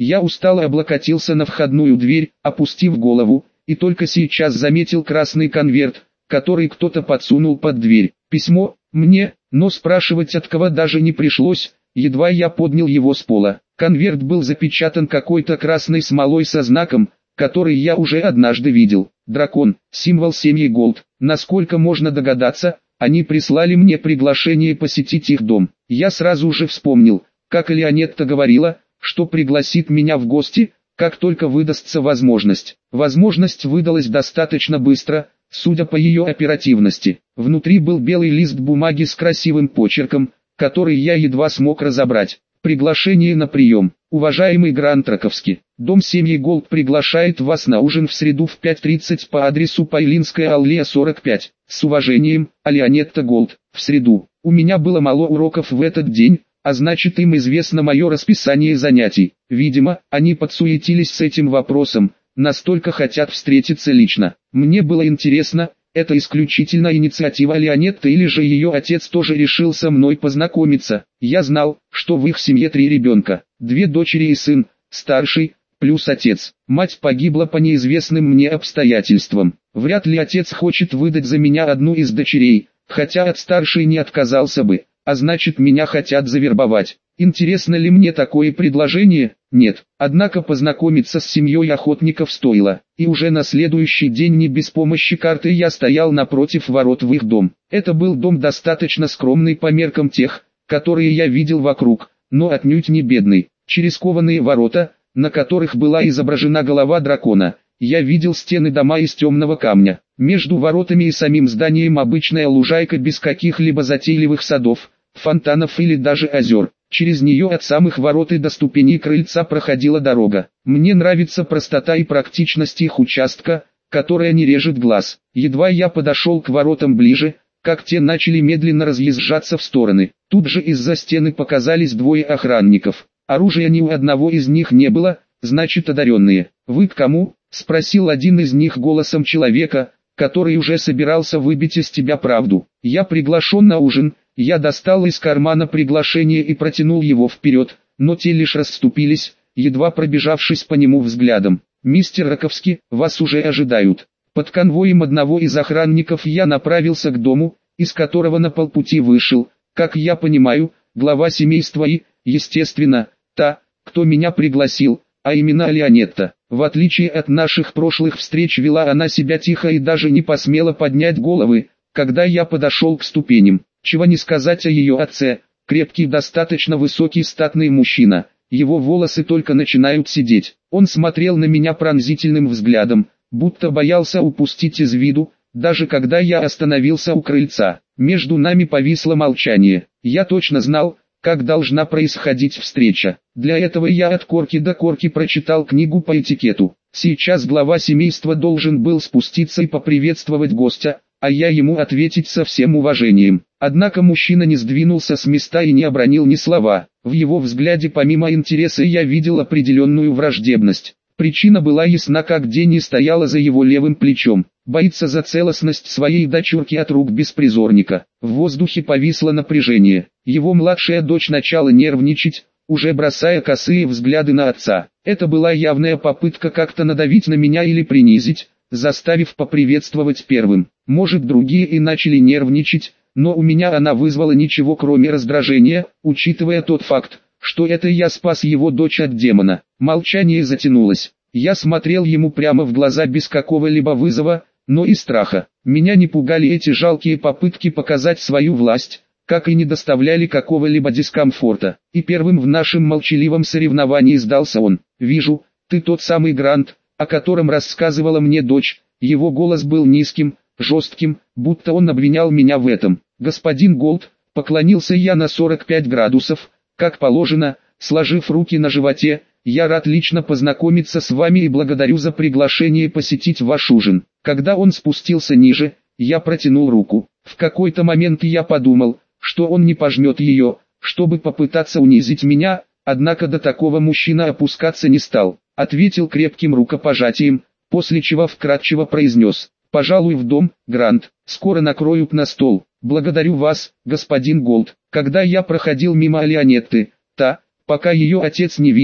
Я устало облокотился на входную дверь, опустив голову, и только сейчас заметил красный конверт, который кто-то подсунул под дверь. Письмо, мне, но спрашивать от кого даже не пришлось, едва я поднял его с пола. Конверт был запечатан какой-то красной смолой со знаком, который я уже однажды видел. Дракон, символ семьи Голд. Насколько можно догадаться, они прислали мне приглашение посетить их дом. Я сразу же вспомнил, как Леонетта говорила, что пригласит меня в гости, как только выдастся возможность. Возможность выдалась достаточно быстро, судя по ее оперативности. Внутри был белый лист бумаги с красивым почерком, который я едва смог разобрать. Приглашение на прием. Уважаемый Грант Раковский, дом семьи Голд приглашает вас на ужин в среду в 5:30 по адресу Пайлинская аллея 45. С уважением, Леонетта Голд. В среду. У меня было мало уроков в этот день, а значит им известно мое расписание занятий. Видимо, они подсуетились с этим вопросом, настолько хотят встретиться лично. Мне было интересно, это исключительно инициатива Леонетты или же ее отец тоже решил со мной познакомиться. Я знал, что в их семье 3 ребенка, 2 дочери и сын, старший, плюс отец. Мать погибла по неизвестным мне обстоятельствам. Вряд ли отец хочет выдать за меня одну из дочерей, хотя от старшей не отказался бы, а значит меня хотят завербовать. Интересно ли мне такое предложение? Нет. Однако познакомиться с семьей охотников стоило. И уже на следующий день не без помощи карты я стоял напротив ворот в их дом. Это был дом достаточно скромный по меркам тех, которые я видел вокруг, но отнюдь не бедный. Через кованые ворота, на которых была изображена голова дракона, я видел стены дома из темного камня. Между воротами и самим зданием обычная лужайка без каких-либо затейливых садов, фонтанов или даже озер. Через нее от самых ворот и до ступеней крыльца проходила дорога. Мне нравится простота и практичность их участка, которая не режет глаз. Едва я подошел к воротам ближе, как те начали медленно разъезжаться в стороны. Тут же из-за стены показались 2 охранников. Оружия ни у одного из них не было, значит одаренные. «Вы к кому?» — спросил один из них голосом человека, который уже собирался выбить из тебя правду. «Я приглашен на ужин». Я достал из кармана приглашение и протянул его вперед, но те лишь расступились, едва пробежавшись по нему взглядом. «Мистер Раковский, вас уже ожидают». Под конвоем одного из охранников я направился к дому, из которого на полпути вышел, как я понимаю, глава семейства и, естественно, та, кто меня пригласил, а именно Леонетта. В отличие от наших прошлых встреч вела она себя тихо и даже не посмела поднять головы, когда я подошел к ступеням. Чего не сказать о ее отце, крепкий, достаточно высокий статный мужчина, его волосы только начинают сидеть. Он смотрел на меня пронзительным взглядом, будто боялся упустить из виду, даже когда я остановился у крыльца. Между нами повисло молчание. Я точно знал, как должна происходить встреча. Для этого я от корки до корки прочитал книгу по этикету. Сейчас глава семейства должен был спуститься и поприветствовать гостя, а я ему ответить со всем уважением. Однако мужчина не сдвинулся с места и не обронил ни слова. В его взгляде помимо интереса я видел определенную враждебность. Причина была ясна как день и стояла за его левым плечом. Боится за целостность своей дочурки от рук беспризорника. В воздухе повисло напряжение. Его младшая дочь начала нервничать, уже бросая косые взгляды на отца. Это была явная попытка как-то надавить на меня или принизить, заставив поприветствовать первым. Может, другие и начали нервничать, но у меня она вызвала ничего кроме раздражения, учитывая тот факт, что это я спас его дочь от демона. Молчание затянулось. Я смотрел ему прямо в глаза без какого-либо вызова, но и страха. Меня не пугали эти жалкие попытки показать свою власть, как и не доставляли какого-либо дискомфорта. И первым в нашем молчаливом соревновании сдался он. «Вижу, ты тот самый Грант, о котором рассказывала мне дочь». Его голос был низким, жестким, будто он обвинял меня в этом. «Господин Голд», поклонился я на 45 градусов, как положено, сложив руки на животе, «я рад лично познакомиться с вами и благодарю за приглашение посетить ваш ужин». Когда он спустился ниже, я протянул руку. В какой-то момент я подумал, что он не пожмет ее, чтобы попытаться унизить меня, однако до такого мужчина опускаться не стал. Ответил крепким рукопожатием, после чего вкратчиво произнес: «Пожалуй, в дом, Грант, скоро накроют на стол. Благодарю вас, господин Голд». Когда я проходил мимо Леонетты, та, пока ее отец не видит,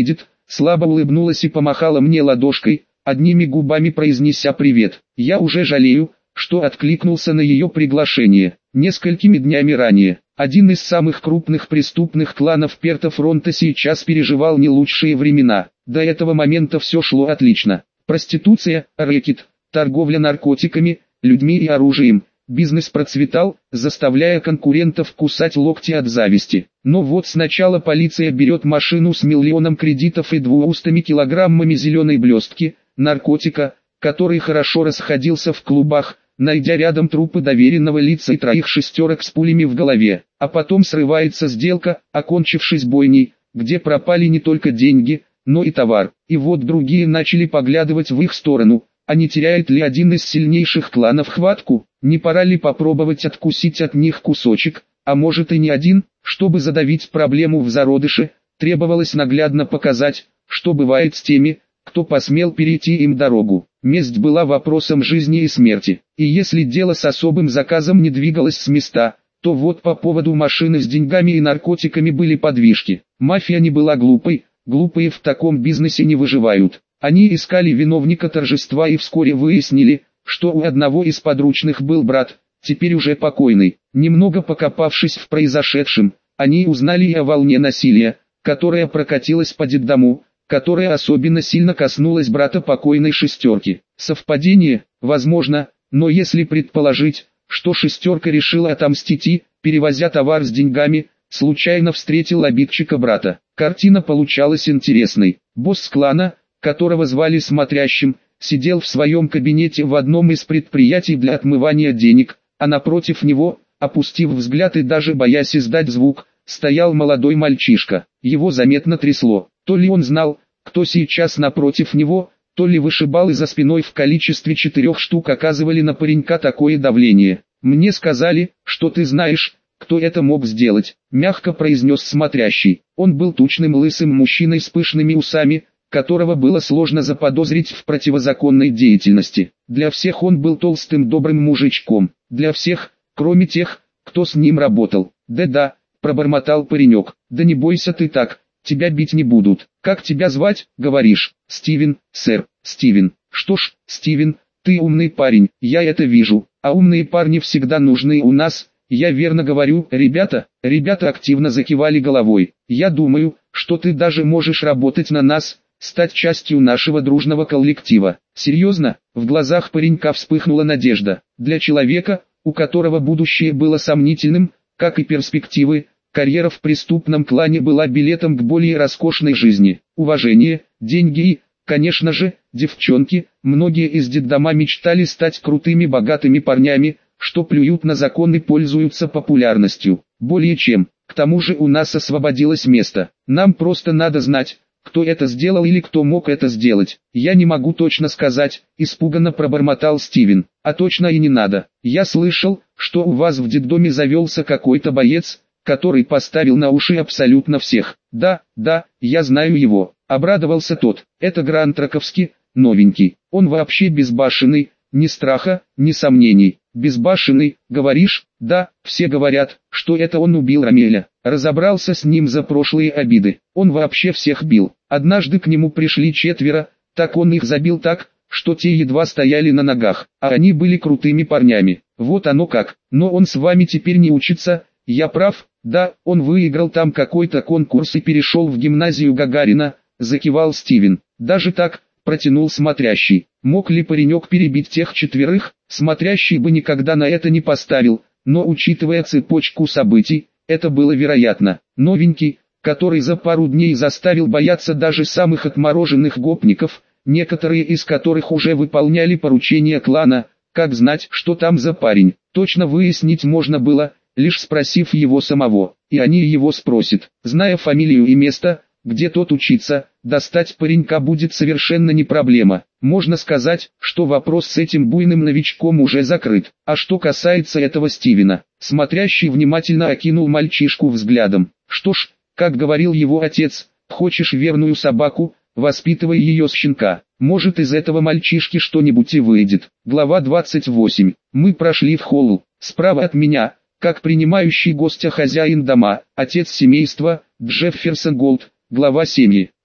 слабо улыбнулась и помахала мне ладошкой, одними губами произнеся «привет». Я уже жалею, что откликнулся на ее приглашение. Несколькими днями ранее, один из самых крупных преступных кланов Перта-фронта сейчас переживал не лучшие времена. До этого момента все шло отлично. Проституция, рэкет, торговля наркотиками, людьми и оружием. Бизнес процветал, заставляя конкурентов кусать локти от зависти. Но вот сначала полиция берет машину с миллионом кредитов и 200 килограммами зеленой блестки, наркотика, который хорошо расходился в клубах, найдя рядом трупы доверенного лица и 3 шестерок с пулями в голове. А потом срывается сделка, окончившись бойней, где пропали не только деньги, но и товар. И вот другие начали поглядывать в их сторону. А не теряет ли один из сильнейших кланов хватку? Не пора ли попробовать откусить от них кусочек, а может и не один? Чтобы задавить проблему в зародыше, требовалось наглядно показать, что бывает с теми, кто посмел перейти им дорогу. Месть была вопросом жизни и смерти. И если дело с особым заказом не двигалось с места, то вот по поводу машины с деньгами и наркотиками были подвижки. Мафия не была глупой, глупые в таком бизнесе не выживают. Они искали виновника торжества и вскоре выяснили, что у одного из подручных был брат, теперь уже покойный. Немного покопавшись в произошедшем, они узнали и о волне насилия, которая прокатилась по детдому, которая особенно сильно коснулась брата покойной шестерки. Совпадение? Возможно, но если предположить, что шестерка решила отомстить и, перевозя товар с деньгами, случайно встретил обидчика брата. Картина получалась интересной. Босс клана, которого звали Смотрящим, сидел в своем кабинете в одном из предприятий для отмывания денег, а напротив него, опустив взгляд и даже боясь издать звук, стоял молодой мальчишка. Его заметно трясло. То ли он знал, кто сейчас напротив него, то ли вышибалы за спиной в количестве 4 штук оказывали на паренька такое давление. «Мне сказали, что ты знаешь, кто это мог сделать», — мягко произнес Смотрящий. Он был тучным лысым мужчиной с пышными усами, которого было сложно заподозрить в противозаконной деятельности. Для всех он был толстым добрым мужичком. Для всех, кроме тех, кто с ним работал. «Да-да», — пробормотал паренек. «Да не бойся ты так, тебя бить не будут. Как тебя звать, говоришь?» «Стивен, сэр, Стивен». «Что ж, Стивен, ты умный парень, я это вижу. А умные парни всегда нужны у нас, я верно говорю, ребята?» Ребята активно закивали головой. «Я думаю, что ты даже можешь работать на нас, стать частью нашего дружного коллектива». «Серьезно?» В глазах паренька вспыхнула надежда. Для человека, у которого будущее было сомнительным, как и перспективы, карьера в преступном клане была билетом к более роскошной жизни. Уважение, деньги и, конечно же, девчонки. Многие из детдома мечтали стать крутыми богатыми парнями, что плюют на закон и пользуются популярностью. Более чем. К тому же у нас освободилось место. Нам просто надо знать, кто это сделал или кто мог это сделать. «Я не могу точно сказать», — испуганно пробормотал Стивен. «А точно и не надо. Я слышал, что у вас в детдоме завелся какой-то боец, который поставил на уши абсолютно всех». «Да, я знаю его», — обрадовался тот. «Это Грант Раковский, новенький. Он вообще безбашенный, ни страха, ни сомнений». «Безбашенный, говоришь?» «Да, все говорят, что это он убил Рамеля. Разобрался с ним за прошлые обиды. Он вообще всех бил. Однажды к нему пришли 4, так он их забил так, что те едва стояли на ногах, а они были крутыми парнями. Вот оно как. Но он с вами теперь не учится, я прав?» «Да, он выиграл там какой-то конкурс и перешел в гимназию Гагарина», — закивал Стивен. «Даже так», — протянул Смотрящий. Мог ли паренек перебить тех 4? Смотрящий бы никогда на это не поставил, но учитывая цепочку событий, это было вероятно. Новенький, который за пару дней заставил бояться даже самых отмороженных гопников, некоторые из которых уже выполняли поручения клана. Как знать, что там за парень? Точно выяснить можно было, лишь спросив его самого, и они его спросят. Зная фамилию и место, где тот учится, достать паренька будет совершенно не проблема. Можно сказать, что вопрос с этим буйным новичком уже закрыт. А что касается этого Стивена, Смотрящий внимательно окинул мальчишку взглядом. Что ж, как говорил его отец, хочешь верную собаку, воспитывай ее с щенка. Может, из этого мальчишки что-нибудь и выйдет. Глава 28. Мы прошли в холл. Справа от меня, как принимающий гостя хозяин дома, отец семейства, Джефферсон Голд, глава семьи.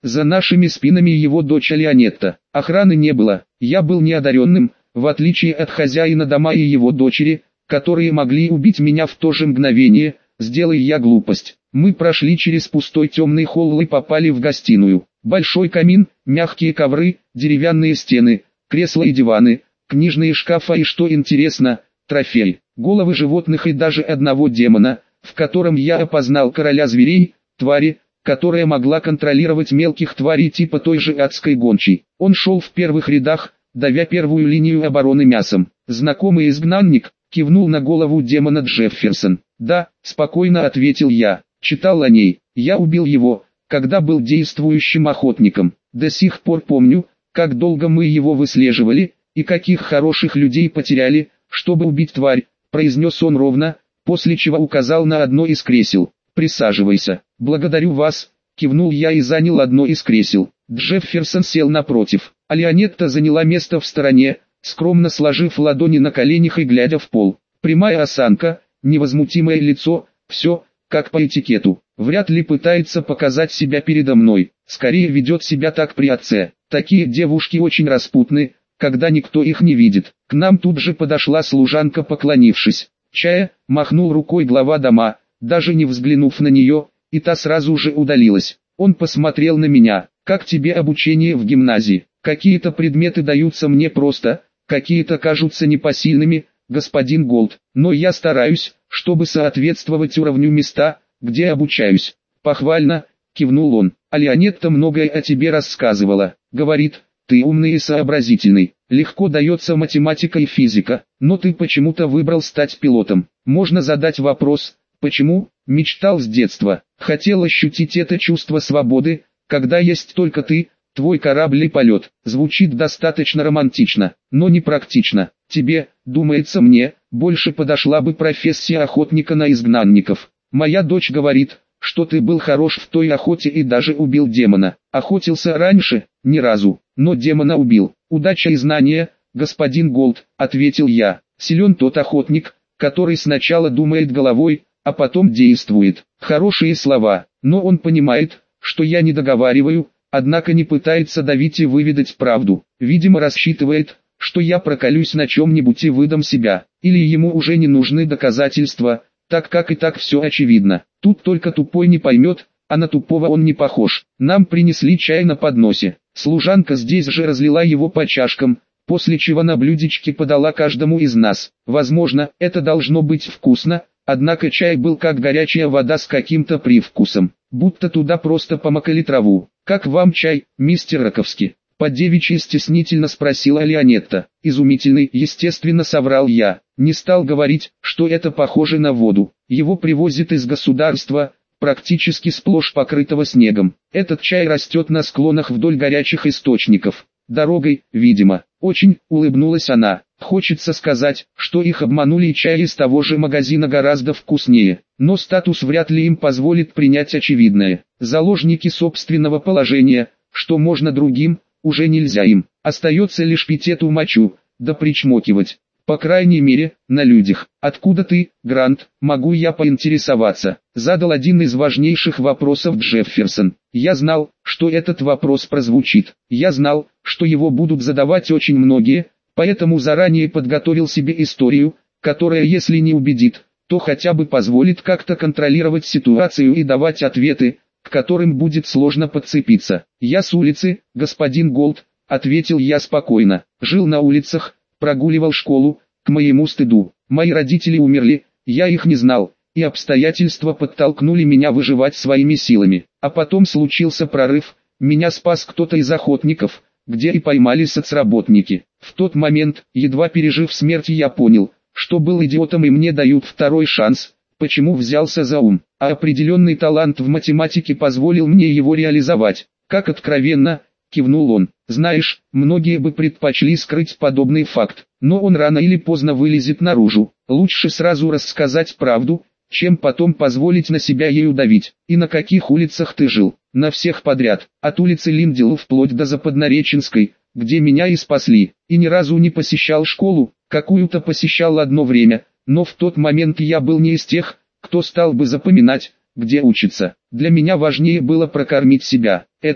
За нашими спинами его дочь Леонетта. Охраны не было, я был неодаренным, в отличие от хозяина дома и его дочери, которые могли убить меня в то же мгновение, сделай я глупость. Мы прошли через пустой темный холл и попали в гостиную. Большой камин, мягкие ковры, деревянные стены, кресла и диваны, книжные шкафы и, что интересно, трофеи, головы животных и даже одного демона, в котором я опознал короля зверей, твари, которая могла контролировать мелких тварей типа той же адской гончей. Он шел в первых рядах, давя первую линию обороны мясом. Знакомый изгнанник кивнул на голову демона Джефферсон. «Да», — спокойно ответил я, — читал о ней. Я убил его, когда был действующим охотником. До сих пор помню, как долго мы его выслеживали, и каких хороших людей потеряли, чтобы убить тварь, произнес он ровно, после чего указал на одно из кресел. «Присаживайся». «Благодарю вас», — кивнул я и занял одно из кресел. Джефферсон сел напротив, а Леонетта заняла место в стороне, скромно сложив ладони на коленях и глядя в пол. Прямая осанка, невозмутимое лицо, все, как по этикету. Вряд ли пытается показать себя передо мной, скорее ведет себя так при отце. Такие девушки очень распутны, когда никто их не видит. К нам тут же подошла служанка, поклонившись. «Чая», махнул рукой глава дома, даже не взглянув на нее, и та сразу же удалилась. Он посмотрел на меня. «Как тебе обучение в гимназии? Какие-то предметы даются мне просто, какие-то кажутся непосильными, господин Голд, но я стараюсь, чтобы соответствовать уровню места, где обучаюсь». «Похвально», кивнул он. «А Леонетта многое о тебе рассказывала. Говорит, ты умный и сообразительный, легко дается математика и физика, но ты почему-то выбрал стать пилотом. Можно задать вопрос, почему?» «Мечтал с детства, хотел ощутить это чувство свободы, когда есть только ты, твой корабль и полет». Звучит достаточно романтично, но не практично. Тебе, думается мне, больше подошла бы профессия охотника на изгнанников. Моя дочь говорит, что ты был хорош в той охоте и даже убил демона. Охотился раньше, ни разу, но демона убил. «Удача и знания, господин Голд», ответил я. «Силен тот охотник, который сначала думает головой, а потом действует». Хорошие слова, но он понимает, что я не договариваю, однако не пытается давить и выведать правду. Видимо, рассчитывает, что я проколюсь на чем-нибудь и выдам себя, или ему уже не нужны доказательства, так как и так все очевидно. Тут только тупой не поймет, а на тупого он не похож. Нам принесли чай на подносе. Служанка здесь же разлила его по чашкам, после чего на блюдечке подала каждому из нас. Возможно, это должно быть вкусно, однако чай был как горячая вода с каким-то привкусом, будто туда просто помакали траву. «Как вам чай, мистер Раковский?» По-девичьи стеснительно спросила Леонетта. «Изумительный», естественно, соврал я. Не стал говорить, что это похоже на воду. Его привозят из государства, практически сплошь покрытого снегом. Этот чай растет на склонах вдоль горячих источников. Дорогой, видимо. Очень, улыбнулась она. Хочется сказать, что их обманули и чай из того же магазина гораздо вкуснее. Но статус вряд ли им позволит принять очевидное. Заложники собственного положения, что можно другим, уже нельзя им. Остается лишь пить эту мочу, да причмокивать. По крайней мере, на людях. «Откуда ты, Грант, могу я поинтересоваться?» Задал один из важнейших вопросов Джефферсон. Я знал, что этот вопрос прозвучит. Я знал, что его будут задавать очень многие, поэтому заранее подготовил себе историю, которая, если не убедит, то хотя бы позволит как-то контролировать ситуацию и давать ответы, к которым будет сложно подцепиться. «Я с улицы, господин Голд», ответил я спокойно. «Жил на улицах, прогуливал школу, к моему стыду. Мои родители умерли, я их не знал, и обстоятельства подтолкнули меня выживать своими силами. А потом случился прорыв, меня спас кто-то из охотников, где и поймали соцработники. В тот момент, едва пережив смерть, я понял, что был идиотом и мне дают второй шанс. Почему взялся за ум? А определенный талант в математике позволил мне его реализовать. Как откровенно, кивнул он. Знаешь, многие бы предпочли скрыть подобный факт, но он рано или поздно вылезет наружу. Лучше сразу рассказать правду, чем потом позволить на себя ею давить. И на каких улицах ты жил? На всех подряд, от улицы Линдела вплоть до Западнореченской, где меня и спасли. И ни разу не посещал школу, какую-то посещал одно время, но в тот момент я был не из тех, кто стал бы запоминать, где учиться. Для меня важнее было прокормить себя. Это,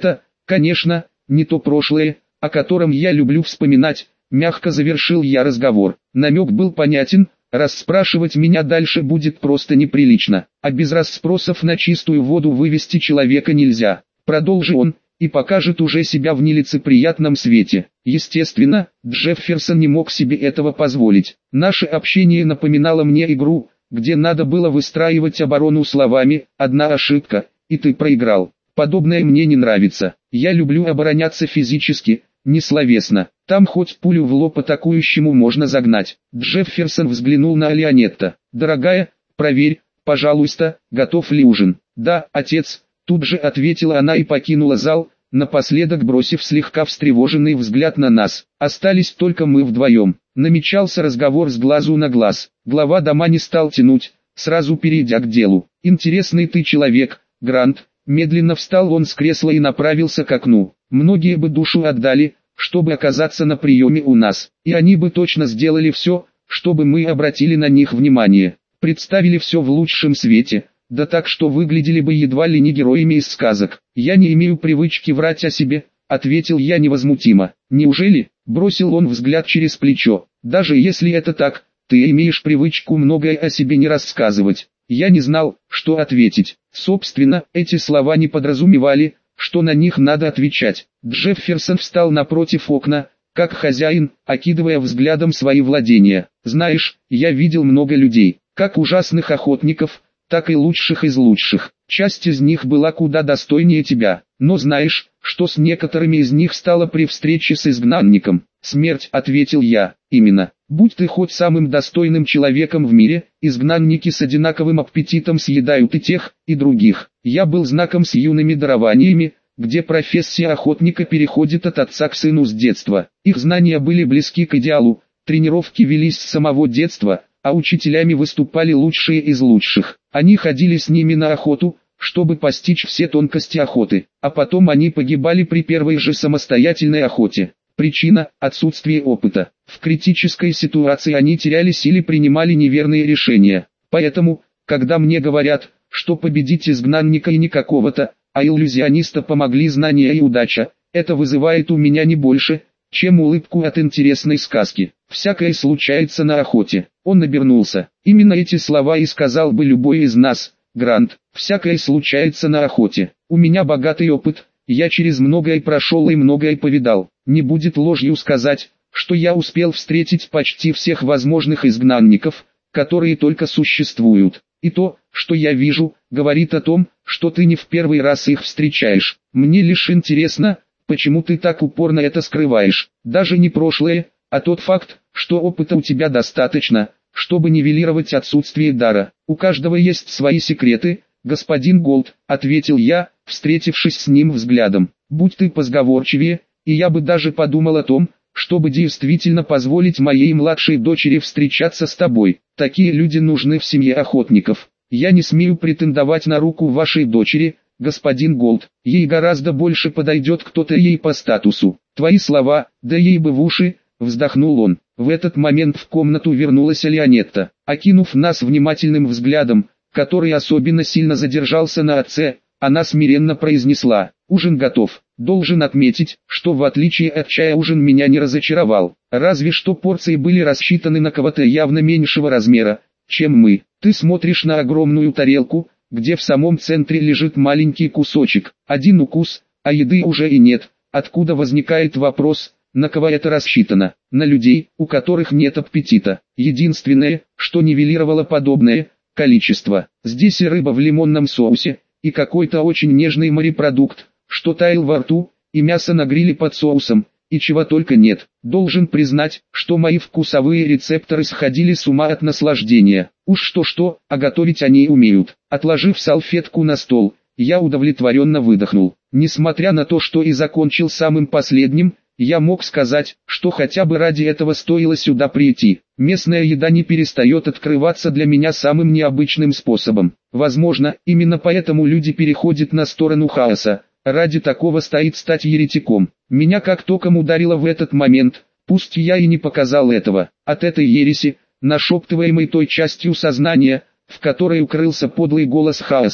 Конечно, не то прошлое, о котором я люблю вспоминать, мягко завершил я разговор. Намек был понятен, расспрашивать меня дальше будет просто неприлично, а без расспросов на чистую воду вывести человека нельзя. Продолжил он, и покажет уже себя в нелицеприятном свете. Естественно, Джефферсон не мог себе этого позволить. Наше общение напоминало мне игру, где надо было выстраивать оборону словами «одна ошибка, и ты проиграл». Подобное мне не нравится. Я люблю обороняться физически, не словесно. Там хоть пулю в лоб атакующему можно загнать. Джефферсон взглянул на Леонетта. «Дорогая, проверь, пожалуйста, готов ли ужин?» «Да, отец», тут же ответила она и покинула зал, напоследок бросив слегка встревоженный взгляд на нас. Остались только мы вдвоем. Намечался разговор с глазу на глаз. Глава дома не стал тянуть, сразу перейдя к делу. «Интересный ты человек, Грант». Медленно встал он с кресла и направился к окну. «Многие бы душу отдали, чтобы оказаться на приеме у нас, и они бы точно сделали все, чтобы мы обратили на них внимание, представили все в лучшем свете, да так, что выглядели бы едва ли не героями из сказок. Я не имею привычки врать о себе», — ответил я невозмутимо. «Неужели?» — бросил он взгляд через плечо. «Даже если это так, ты имеешь привычку многое о себе не рассказывать». Я не знал, что ответить. Собственно, эти слова не подразумевали, что на них надо отвечать. Джефферсон встал напротив окна, как хозяин, окидывая взглядом свои владения. «Знаешь, я видел много людей, как ужасных охотников, так и лучших из лучших. Часть из них была куда достойнее тебя. Но знаешь, что с некоторыми из них стало при встрече с изгнанником?» «Смерть», — ответил я. «Именно. Будь ты хоть самым достойным человеком в мире, изгнанники с одинаковым аппетитом съедают и тех, и других. Я был знаком с юными дарованиями, где профессия охотника переходит от отца к сыну с детства. Их знания были близки к идеалу, тренировки велись с самого детства, а учителями выступали лучшие из лучших. Они ходили с ними на охоту, чтобы постичь все тонкости охоты, а потом они погибали при первой же самостоятельной охоте. Причина – отсутствие опыта. В критической ситуации они терялись или принимали неверные решения. Поэтому, когда мне говорят, что победить изгнанника и не какого-то, а иллюзиониста помогли знания и удача, это вызывает у меня не больше, чем улыбку от интересной сказки. Всякое случается на охоте. Он обернулся. Именно эти слова и сказал бы любой из нас, Грант. Всякое случается на охоте. У меня богатый опыт. Я через многое прошел и многое повидал. Не будет ложью сказать, что я успел встретить почти всех возможных изгнанников, которые только существуют. И то, что я вижу, говорит о том, что ты не в первый раз их встречаешь. Мне лишь интересно, почему ты так упорно это скрываешь. Даже не прошлое, а тот факт, что опыта у тебя достаточно, чтобы нивелировать отсутствие дара. У каждого есть свои секреты, господин Голд, ответил я, встретившись с ним взглядом. Будь ты позговорчивее, и я бы даже подумал о том, чтобы действительно позволить моей младшей дочери встречаться с тобой. Такие люди нужны в семье охотников. Я не смею претендовать на руку вашей дочери, господин Голд. Ей гораздо больше подойдет кто-то ей по статусу. Твои слова, да ей бы в уши, вздохнул он. В этот момент в комнату вернулась Леонетта. Окинув нас внимательным взглядом, который особенно сильно задержался на отце, она смиренно произнесла: «Ужин готов». Должен отметить, что в отличие от чая ужин меня не разочаровал. Разве что порции были рассчитаны на кого-то явно меньшего размера, чем мы. Ты смотришь на огромную тарелку, где в самом центре лежит маленький кусочек. Один укус, а еды уже и нет. Откуда возникает вопрос, на кого это рассчитано? На людей, у которых нет аппетита. Единственное, что нивелировало подобное – количество. Здесь и рыба в лимонном соусе, и какой-то очень нежный морепродукт, что таял во рту, и мясо на гриле под соусом, и чего только нет. Должен признать, что мои вкусовые рецепторы сходили с ума от наслаждения. Уж что-что, а готовить они умеют. Отложив салфетку на стол, я удовлетворенно выдохнул. Несмотря на то, что и закончил самым последним, я мог сказать, что хотя бы ради этого стоило сюда прийти. Местная еда не перестает открываться для меня самым необычным способом. Возможно, именно поэтому люди переходят на сторону хаоса. Ради такого стоит стать еретиком. Меня как током ударило в этот момент, пусть я и не показал этого. От этой ереси, нашептываемой той частью сознания, в которой укрылся подлый голос хаоса,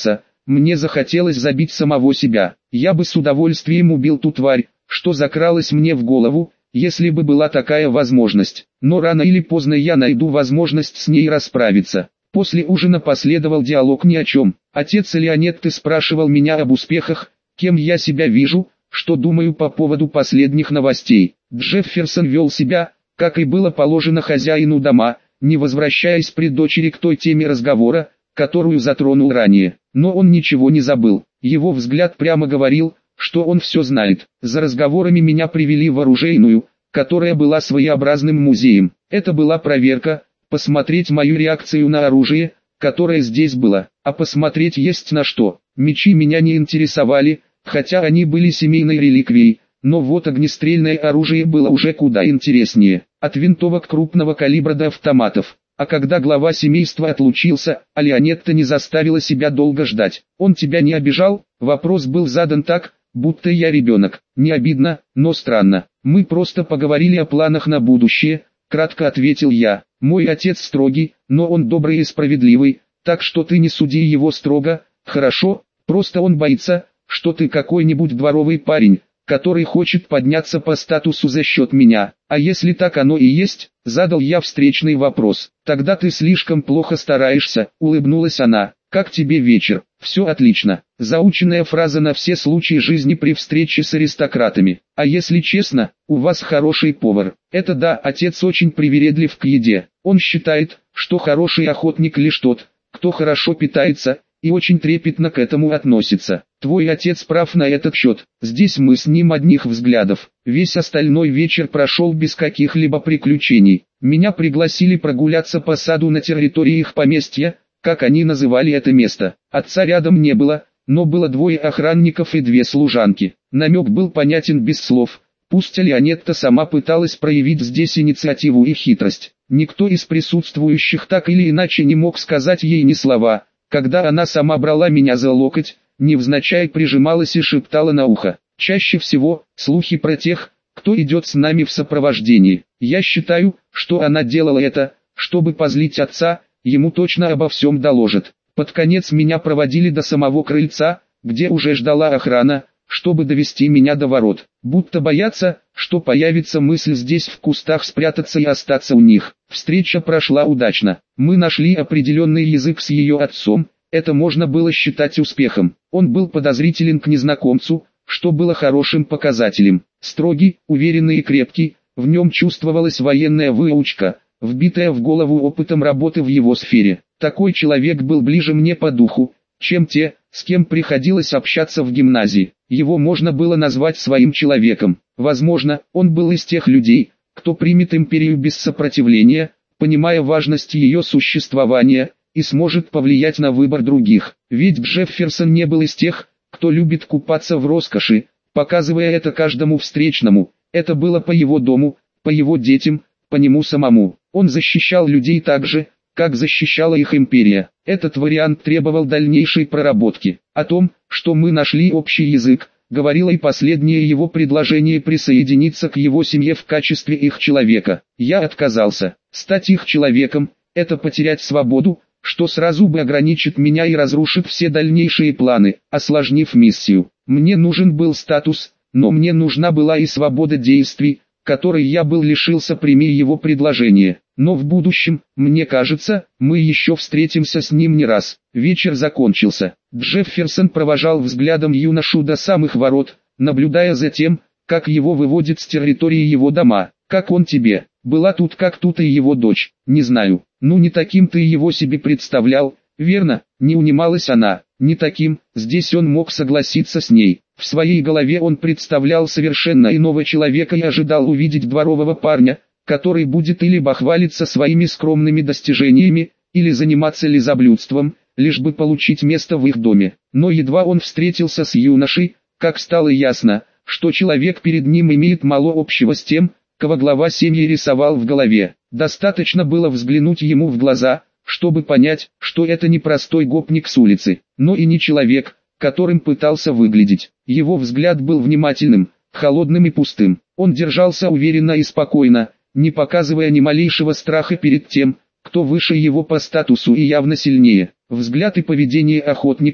мне захотелось забить самого себя. Я бы с удовольствием убил ту тварь, что закралась мне в голову, если бы была такая возможность. Но рано или поздно я найду возможность с ней расправиться. После ужина последовал диалог ни о чем. Отец Леонетты спрашивал меня об успехах, кем я себя вижу, что думаю по поводу последних новостей. Джефферсон вел себя, как и было положено хозяину дома, не возвращаясь при дочери к той теме разговора, которую затронул ранее. Но он ничего не забыл. Его взгляд прямо говорил, что он все знает. За разговорами меня привели в оружейную, которая была своеобразным музеем. Это была проверка, посмотреть мою реакцию на оружие, которое здесь было, а посмотреть есть на что. Мечи меня не интересовали, хотя они были семейной реликвией, но вот огнестрельное оружие было уже куда интереснее, от винтовок крупного калибра до автоматов. А когда глава семейства отлучился, Леонетта не заставила себя долго ждать. «Он тебя не обижал?» Вопрос был задан так, будто я ребенок. Не обидно, но странно. «Мы просто поговорили о планах на будущее», — кратко ответил я. «Мой отец строгий, но он добрый и справедливый, так что ты не суди его строго, хорошо? Просто он боится, что ты какой-нибудь дворовый парень, который хочет подняться по статусу за счет меня. А если так оно и есть?» Задал я встречный вопрос. «Тогда ты слишком плохо стараешься», — улыбнулась она. «Как тебе вечер?» «Все отлично». Заученная фраза на все случаи жизни при встрече с аристократами. «А если честно, у вас хороший повар». Это да, отец очень привередлив к еде. Он считает, что хороший охотник лишь тот, кто хорошо питается, и очень трепетно к этому относится. Твой отец прав на этот счет. Здесь мы с ним одних взглядов. Весь остальной вечер прошел без каких-либо приключений. Меня пригласили прогуляться по саду на территории их поместья, как они называли это место. Отца рядом не было, но было двое охранников и две служанки. Намек был понятен без слов. Пусть Леонетта сама пыталась проявить здесь инициативу и хитрость. Никто из присутствующих так или иначе не мог сказать ей ни слова. Когда она сама брала меня за локоть, невзначай прижималась и шептала на ухо. Чаще всего, слухи про тех, кто идет с нами в сопровождении. Я считаю, что она делала это, чтобы позлить отца, ему точно обо всем доложат. Под конец меня проводили до самого крыльца, где уже ждала охрана, чтобы довести меня до ворот. Будто боятся, что появится мысль здесь в кустах спрятаться и остаться у них. Встреча прошла удачно. Мы нашли определенный язык с ее отцом, это можно было считать успехом. Он был подозрителен к незнакомцу, что было хорошим показателем. Строгий, уверенный и крепкий, в нем чувствовалась военная выучка, вбитая в голову опытом работы в его сфере. Такой человек был ближе мне по духу, чем те, с кем приходилось общаться в гимназии. Его можно было назвать своим человеком. Возможно, он был из тех людей, кто примет империю без сопротивления, понимая важность ее существования, и сможет повлиять на выбор других. Ведь Джефферсон не был из тех, кто любит купаться в роскоши, показывая это каждому встречному. Это было по его дому, по его детям, по нему самому. Он защищал людей так же, как защищала их империя. Этот вариант требовал дальнейшей проработки. О том, что мы нашли общий язык, говорило и последнее его предложение присоединиться к его семье в качестве их человека. Я отказался. Стать их человеком – это потерять свободу, что сразу бы ограничит меня и разрушит все дальнейшие планы, осложнив миссию. Мне нужен был статус, но мне нужна была и свобода действий, которой я был лишился прими его предложение. Но в будущем, мне кажется, мы еще встретимся с ним не раз. Вечер закончился. Джефферсон провожал взглядом юношу до самых ворот, наблюдая за тем, как его выводят с территории его дома. «Как он тебе? Была тут как тут и его дочь?» «Не знаю. Ну не таким ты его себе представлял, верно?» Не унималась она. «Не таким». Здесь он мог согласиться с ней. В своей голове он представлял совершенно иного человека и ожидал увидеть дворового парня, который будет или бахвалиться своими скромными достижениями, или заниматься лизоблюдством, лишь бы получить место в их доме. Но едва он встретился с юношей, как стало ясно, что человек перед ним имеет мало общего с тем, кого глава семьи рисовал в голове. Достаточно было взглянуть ему в глаза, чтобы понять, что это не простой гопник с улицы, но и не человек, которым пытался выглядеть. Его взгляд был внимательным, холодным и пустым. Он держался уверенно и спокойно, не показывая ни малейшего страха перед тем, кто выше его по статусу и явно сильнее. Взгляд и поведение охотника,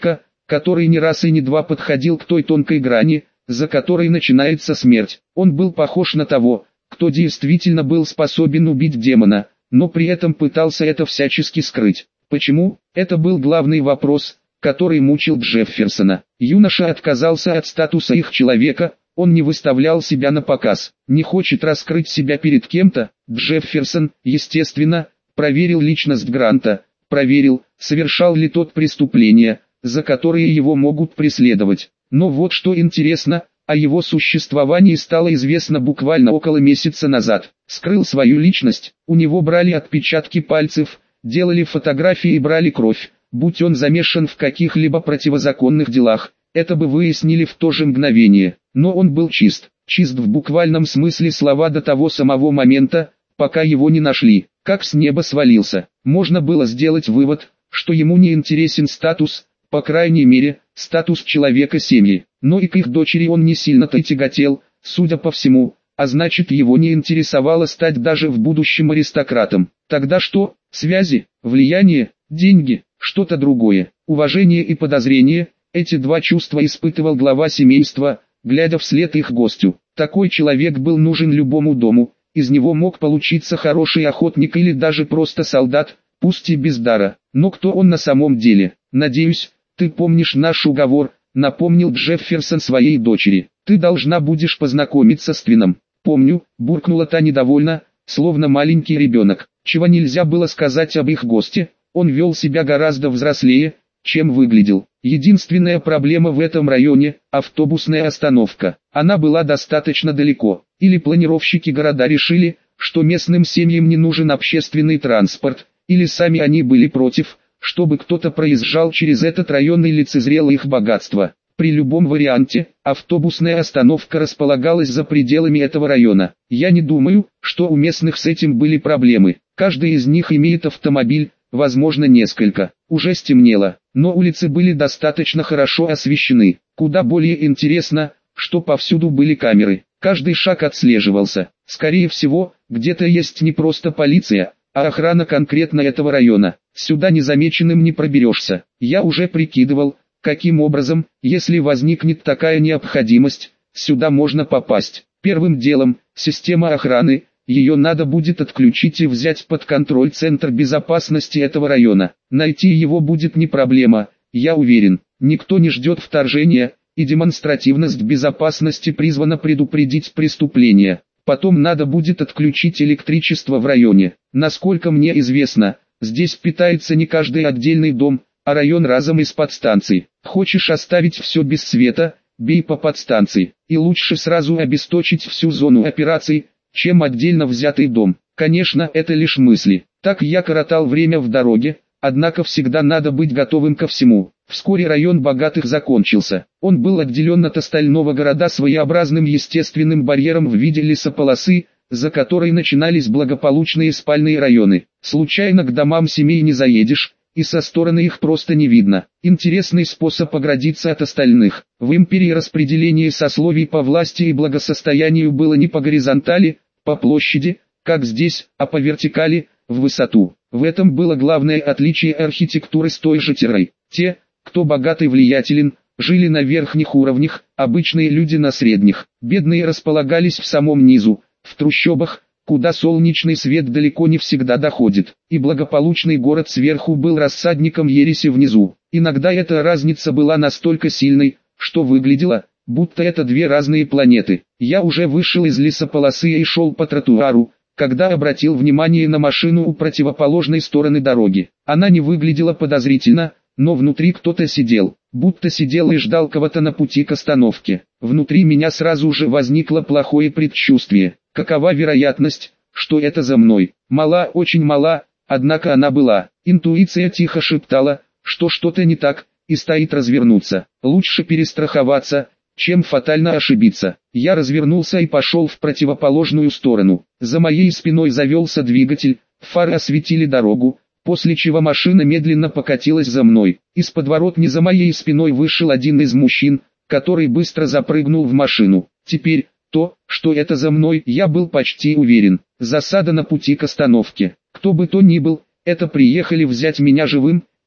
который не раз и не два подходил к той тонкой грани, за которой начинается смерть. Он был похож на того, кто действительно был способен убить демона, но при этом пытался это всячески скрыть. Почему? Это был главный вопрос, который мучил Джефферсона. Юноша отказался от статуса их человека, он не выставлял себя на показ, не хочет раскрыть себя перед кем-то. Джефферсон, естественно, проверил личность Гранта, проверил, совершал ли тот преступления, за которые его могут преследовать. Но вот что интересно, о его существовании стало известно буквально около месяца назад. Скрыл свою личность, у него брали отпечатки пальцев, делали фотографии и брали кровь. Будь он замешан в каких-либо противозаконных делах, это бы выяснили в то же мгновение. Но он был чист в буквальном смысле слова до того самого момента, пока его не нашли. Как с неба свалился. Можно было сделать вывод, что ему не интересен статус, по крайней мере, статус человека семьи. Но и к их дочери он не сильно-то тяготел, судя по всему, а значит его не интересовало стать даже в будущем аристократом. Тогда что? Связи, влияние, деньги, что-то другое. Уважение и подозрение, эти два чувства испытывал глава семейства, глядя вслед их гостю. Такой человек был нужен любому дому, из него мог получиться хороший охотник или даже просто солдат, пусть и без дара. Но кто он на самом деле? Надеюсь, ты помнишь наш уговор, напомнил Джефферсон своей дочери. Ты должна будешь познакомиться с Твином. Помню, буркнула та недовольно, словно маленький ребенок. Чего нельзя было сказать об их госте, он вел себя гораздо взрослее, чем выглядел. Единственная проблема в этом районе – автобусная остановка. Она была достаточно далеко. Или планировщики города решили, что местным семьям не нужен общественный транспорт, или сами они были против, чтобы кто-то проезжал через этот район и лицезрел их богатство. При любом варианте, автобусная остановка располагалась за пределами этого района. Я не думаю, что у местных с этим были проблемы. Каждый из них имеет автомобиль, возможно несколько. Уже стемнело, но улицы были достаточно хорошо освещены. Куда более интересно, что повсюду были камеры. Каждый шаг отслеживался. Скорее всего, где-то есть не просто полиция, а охрана конкретно этого района. Сюда незамеченным не проберешься. Я уже прикидывал, каким образом, если возникнет такая необходимость, сюда можно попасть. Первым делом, система охраны, ее надо будет отключить и взять под контроль Центр безопасности этого района. Найти его будет не проблема, я уверен. Никто не ждет вторжения, и демонстративность безопасности призвана предупредить преступление. Потом надо будет отключить электричество в районе. Насколько мне известно, здесь питается не каждый отдельный дом, а район разом из подстанций. Хочешь оставить все без света, бей по подстанции. И лучше сразу обесточить всю зону операций, чем отдельно взятый дом. Конечно, это лишь мысли. Так я коротал время в дороге, однако всегда надо быть готовым ко всему. Вскоре район богатых закончился. Он был отделен от остального города своеобразным естественным барьером в виде лесополосы, за которой начинались благополучные спальные районы. Случайно к домам семей не заедешь, и со стороны их просто не видно. Интересный способ оградиться от остальных. В империи распределение сословий по власти и благосостоянию было не по горизонтали, по площади, как здесь, а по вертикали, в высоту. В этом было главное отличие архитектуры с той же Террой. Те, кто богат и влиятелен, жили на верхних уровнях, обычные люди на средних. Бедные располагались в самом низу, в трущобах, куда солнечный свет далеко не всегда доходит, и благополучный город сверху был рассадником ереси внизу. Иногда эта разница была настолько сильной, что выглядело, будто это две разные планеты. Я уже вышел из лесополосы и шел по тротуару, когда обратил внимание на машину у противоположной стороны дороги. Она не выглядела подозрительно, но внутри кто-то сидел, будто сидел и ждал кого-то на пути к остановке. Внутри меня сразу же возникло плохое предчувствие. Какова вероятность, что это за мной? Мала, очень мала, однако она была. Интуиция тихо шептала, что что-то не так, и стоит развернуться. Лучше перестраховаться, чем фатально ошибиться. Я развернулся и пошел в противоположную сторону. За моей спиной завелся двигатель, фары осветили дорогу, после чего машина медленно покатилась за мной. Из-под ворот не за моей спиной вышел один из мужчин, который быстро запрыгнул в машину. Теперь, то, что это за мной, я был почти уверен. Засада на пути к остановке. Кто бы то ни был, это приехали взять меня живым,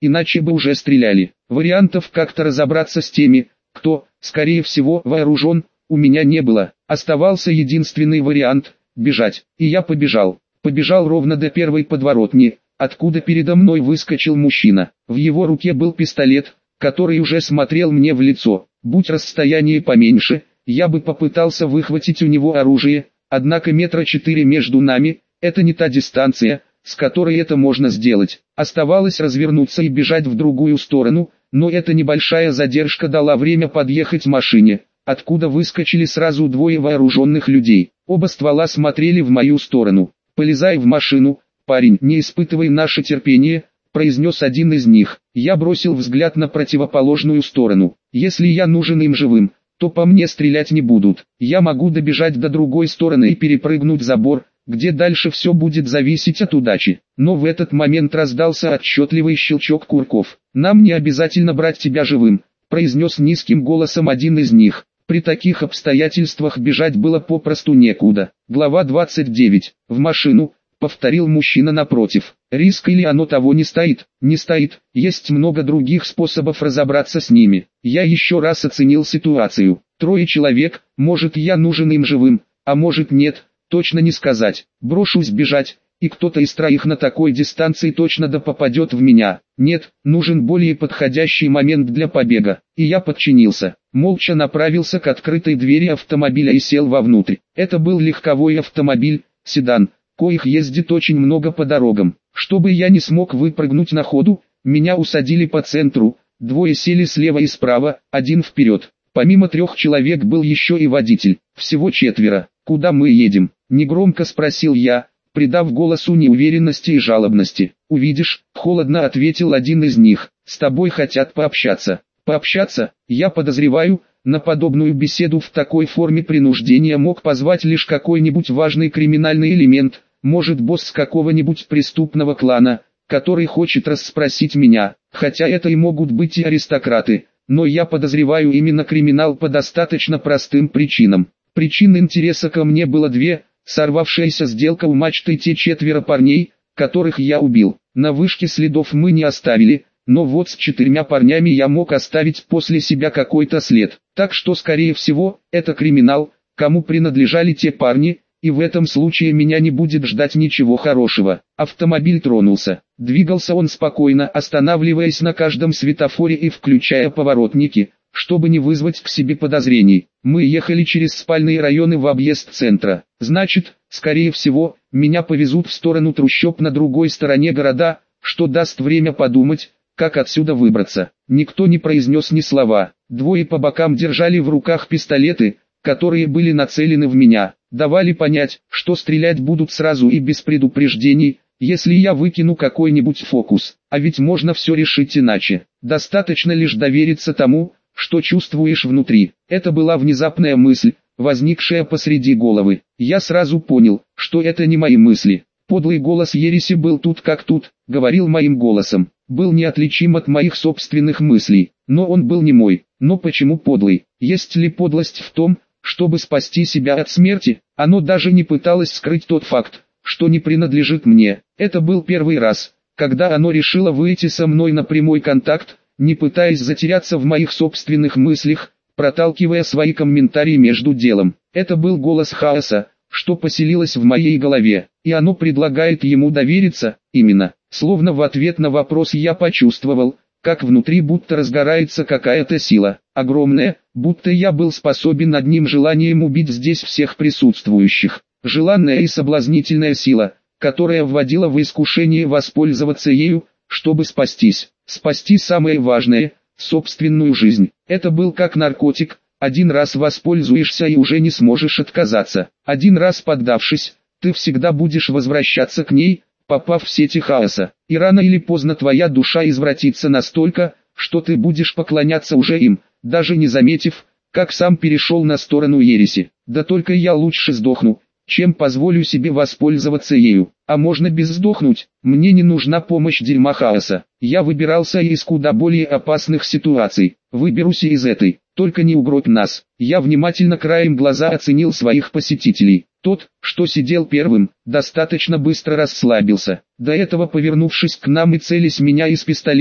иначе бы уже стреляли. Вариантов как-то разобраться с теми, кто, скорее всего, вооружен, у меня не было. Оставался единственный вариант – бежать. И я побежал. Побежал ровно до первой подворотни, откуда передо мной выскочил мужчина. В его руке был пистолет, который уже смотрел мне в лицо. Будь расстояние поменьше, я бы попытался выхватить у него оружие, однако 4 метра между нами – это не та дистанция, с которой это можно сделать. Оставалось развернуться и бежать в другую сторону, но эта небольшая задержка дала время подъехать машине, откуда выскочили сразу 2 вооруженных людей. Оба ствола смотрели в мою сторону. «Полезай в машину, парень, не испытывай наше терпение», — произнес один из них. Я бросил взгляд на противоположную сторону. «Если я нужен им живым, то по мне стрелять не будут. Я могу добежать до другой стороны и перепрыгнуть забор, где дальше все будет зависеть от удачи». Но в этот момент раздался отчетливый щелчок курков. «Нам не обязательно брать тебя живым», — произнес низким голосом один из них. При таких обстоятельствах бежать было попросту некуда. Глава 29. «В машину», — повторил мужчина напротив. «Риск или оно того не стоит?» «Не стоит, есть много других способов разобраться с ними». Я еще раз оценил ситуацию. 3 человек, может я нужен им живым, а может нет, точно не сказать. Брошусь бежать, и кто-то из 3 на такой дистанции точно да попадет в меня. Нет, нужен более подходящий момент для побега. И я подчинился. Молча направился к открытой двери автомобиля и сел вовнутрь. Это был легковой автомобиль, седан, коих ездит очень много по дорогам. Чтобы я не смог выпрыгнуть на ходу, меня усадили по центру, 2 сели слева и справа, 1 вперед. Помимо 3 человек был еще и водитель, всего 4. «Куда мы едем?» — негромко спросил я, придав голосу неуверенности и жалобности. «Увидишь», — холодно ответил один из них, — «с тобой хотят пообщаться». Пообщаться, я подозреваю, на подобную беседу в такой форме принуждения мог позвать лишь какой-нибудь важный криминальный элемент, может босс какого-нибудь преступного клана, который хочет расспросить меня, хотя это и могут быть и аристократы, но я подозреваю именно криминал по достаточно простым причинам. Причин интереса ко мне было 2, сорвавшаяся сделка у мачты и те 4 парней, которых я убил. На вышке следов мы не оставили, но вот с 4 парнями я мог оставить после себя какой-то след. Так что скорее всего, это криминал, кому принадлежали те парни, и в этом случае меня не будет ждать ничего хорошего. Автомобиль тронулся. Двигался он спокойно, останавливаясь на каждом светофоре и включая поворотники, чтобы не вызвать к себе подозрений. Мы ехали через спальные районы в объезд центра. Значит, скорее всего, меня повезут в сторону трущоб на другой стороне города, что даст время подумать, как отсюда выбраться. Никто не произнес ни слова. 2 по бокам держали в руках пистолеты, которые были нацелены в меня. Давали понять, что стрелять будут сразу и без предупреждений, если я выкину какой-нибудь фокус. А ведь можно все решить иначе. Достаточно лишь довериться тому, что чувствуешь внутри. Это была внезапная мысль, возникшая посреди головы. Я сразу понял, что это не мои мысли. Подлый голос ереси был тут как тут, говорил моим голосом. Был неотличим от моих собственных мыслей, но он был не мой. Но почему подлый? Есть ли подлость в том, чтобы спасти себя от смерти? Оно даже не пыталось скрыть тот факт, что не принадлежит мне. Это был первый раз, когда оно решило выйти со мной на прямой контакт, не пытаясь затеряться в моих собственных мыслях, проталкивая свои комментарии между делом. Это был голос хаоса, что поселилось в моей голове, и оно предлагает ему довериться, именно. Словно в ответ на вопрос я почувствовал, как внутри будто разгорается какая-то сила, огромная, будто я был способен одним желанием убить здесь всех присутствующих. Желанная и соблазнительная сила, которая вводила в искушение воспользоваться ею, чтобы спастись. Спасти самое важное – собственную жизнь. Это был как наркотик, один раз воспользуешься и уже не сможешь отказаться. Один раз поддавшись, ты всегда будешь возвращаться к ней, попав в сети хаоса. И рано или поздно твоя душа извратится настолько, что ты будешь поклоняться уже им, даже не заметив, как сам перешел на сторону ереси. Да только я лучше сдохну, чем позволю себе воспользоваться ею. А можно без сдохнуть, мне не нужна помощь дерьма хаоса. Я выбирался из куда более опасных ситуаций. Выберусь и из этой, только не угробь нас. Я внимательно краем глаза оценил своих посетителей. Тот, что сидел первым, достаточно быстро расслабился. До этого повернувшись к нам и целясь меня из пистолета,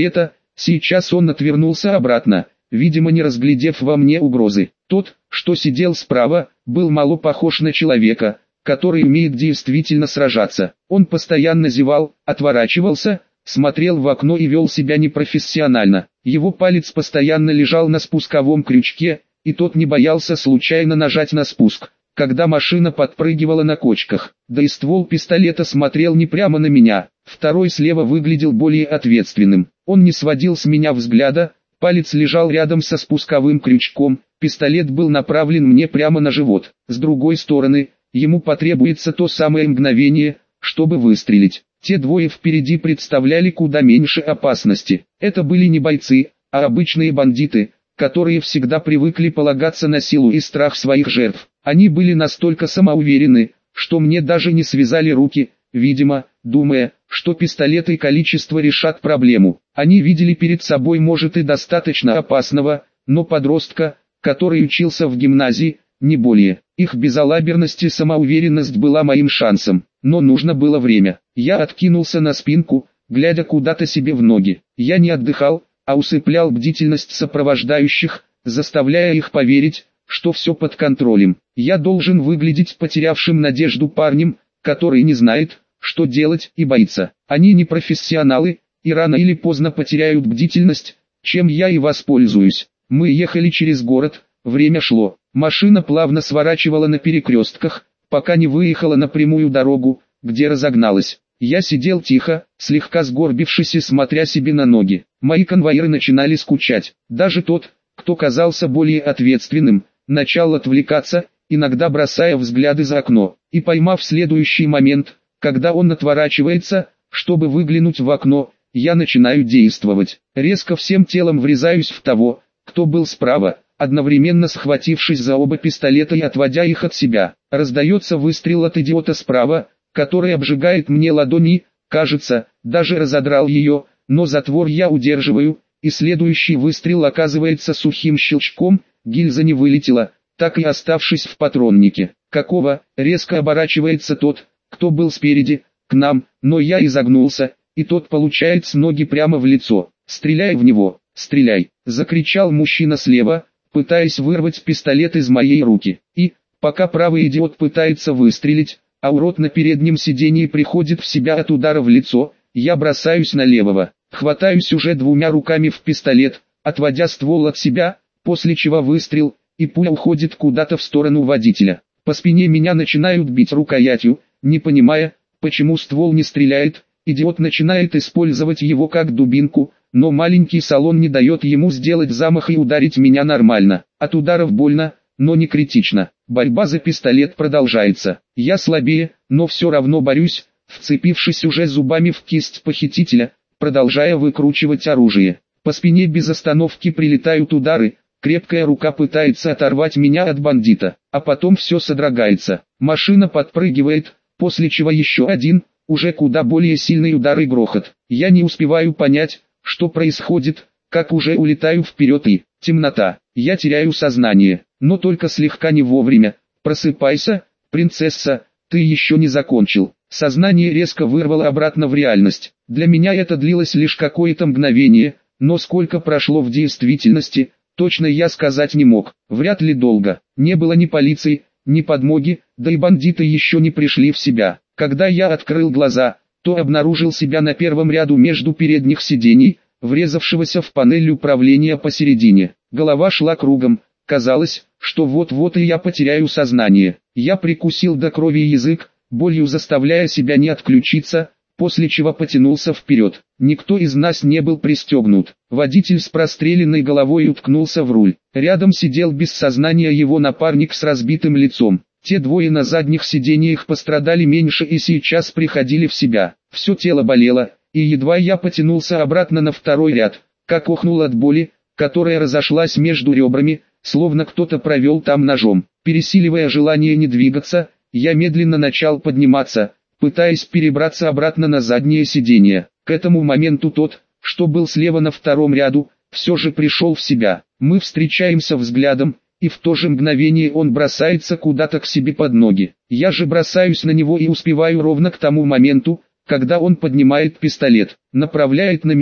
Сейчас он отвернулся обратно, видимо не разглядев во мне угрозы. Тот, что сидел справа, был мало похож на человека, который умеет действительно сражаться. Он постоянно зевал, отворачивался, смотрел в окно и вел себя непрофессионально. Его палец постоянно лежал на спусковом крючке, и тот не боялся случайно нажать на спуск, когда машина подпрыгивала на кочках. Да и ствол пистолета смотрел не прямо на меня. Второй слева выглядел более ответственным. Он не сводил с меня взгляда, палец лежал рядом со спусковым крючком, пистолет был направлен мне прямо на живот. С другой стороны, ему потребуется то самое мгновение, чтобы выстрелить. Те двое впереди представляли куда меньше опасности. Это были не бойцы, а обычные бандиты, которые всегда привыкли полагаться на силу и страх своих жертв. Они были настолько самоуверены, что мне даже не связали руки, видимо, думая, что пистолет и количество решат проблему. Они видели перед собой может и достаточно опасного, но подростка, который учился в гимназии, не более. Их безалаберность и самоуверенность была моим шансом, но нужно было время. Я откинулся на спинку, глядя куда-то себе в ноги. Я не отдыхал, а усыплял бдительность сопровождающих, заставляя их поверить, что все под контролем. Я должен выглядеть потерявшим надежду парнем, который не знает, что делать и боится. Они не профессионалы, и рано или поздно потеряют бдительность, чем я и воспользуюсь. Мы ехали через город, время шло. Машина плавно сворачивала на перекрестках, пока не выехала на прямую дорогу, где разогналась. Я сидел тихо, слегка сгорбившись и смотря себе на ноги. Мои конвоиры начинали скучать. Даже тот, кто казался более ответственным, начал отвлекаться, иногда бросая взгляды за окно. И поймав следующий момент, когда он отворачивается, чтобы выглянуть в окно, я начинаю действовать. Резко всем телом врезаюсь в того, кто был справа, одновременно схватившись за оба пистолета и отводя их от себя. Раздается выстрел от идиота справа, который обжигает мне ладони, кажется, даже разодрал ее, но затвор я удерживаю, и следующий выстрел оказывается сухим щелчком, гильза не вылетела, так и оставшись в патроннике. Какого? Резко оборачивается тот, кто был спереди, к нам, но я изогнулся, и тот получает с ноги прямо в лицо. «Стреляй в него, стреляй!» — закричал мужчина слева, пытаясь вырвать пистолет из моей руки. И, пока правый идиот пытается выстрелить, а урод на переднем сидении приходит в себя от удара в лицо, я бросаюсь на левого, хватаюсь уже двумя руками в пистолет, отводя ствол от себя, после чего выстрел, и пуля уходит куда-то в сторону водителя. По спине меня начинают бить рукоятью, не понимая, почему ствол не стреляет, идиот начинает использовать его как дубинку, но маленький салон не дает ему сделать замах и ударить меня нормально. От ударов больно, но не критично. Борьба за пистолет продолжается. Я слабее, но все равно борюсь, вцепившись уже зубами в кисть похитителя, продолжая выкручивать оружие. По спине без остановки прилетают удары, крепкая рука пытается оторвать меня от бандита, а потом все содрогается. Машина подпрыгивает, после чего еще один, уже куда более сильный удар и грохот. Я не успеваю понять, что происходит, как уже улетаю вперед и темнота. Я теряю сознание, но только слегка не вовремя. «Просыпайся, принцесса, ты еще не закончил». Сознание резко вырвало обратно в реальность. Для меня это длилось лишь какое-то мгновение, но сколько прошло в действительности, точно я сказать не мог. Вряд ли долго. Не было ни полиции, ни подмоги, да и бандиты еще не пришли в себя. Когда я открыл глаза, то обнаружил себя на первом ряду между передних сидений, врезавшегося в панель управления посередине. Голова шла кругом, казалось, что вот-вот и я потеряю сознание. Я прикусил до крови язык, болью заставляя себя не отключиться, после чего потянулся вперед. Никто из нас не был пристегнут. Водитель с простреленной головой уткнулся в руль. Рядом сидел без сознания его напарник с разбитым лицом. Те двое на задних сиденьях пострадали меньше и сейчас приходили в себя. Все тело болело, и едва я потянулся обратно на второй ряд, как охнул от боли, которая разошлась между ребрами, словно кто-то провел там ножом. Пересиливая желание не двигаться, я медленно начал подниматься, пытаясь перебраться обратно на заднее сиденье. К этому моменту тот, что был слева на втором ряду, все же пришел в себя. Мы встречаемся взглядом, и в то же мгновение он бросается куда-то к себе под ноги. Я же бросаюсь на него и успеваю ровно к тому моменту, когда он поднимает пистолет, направляет на меня.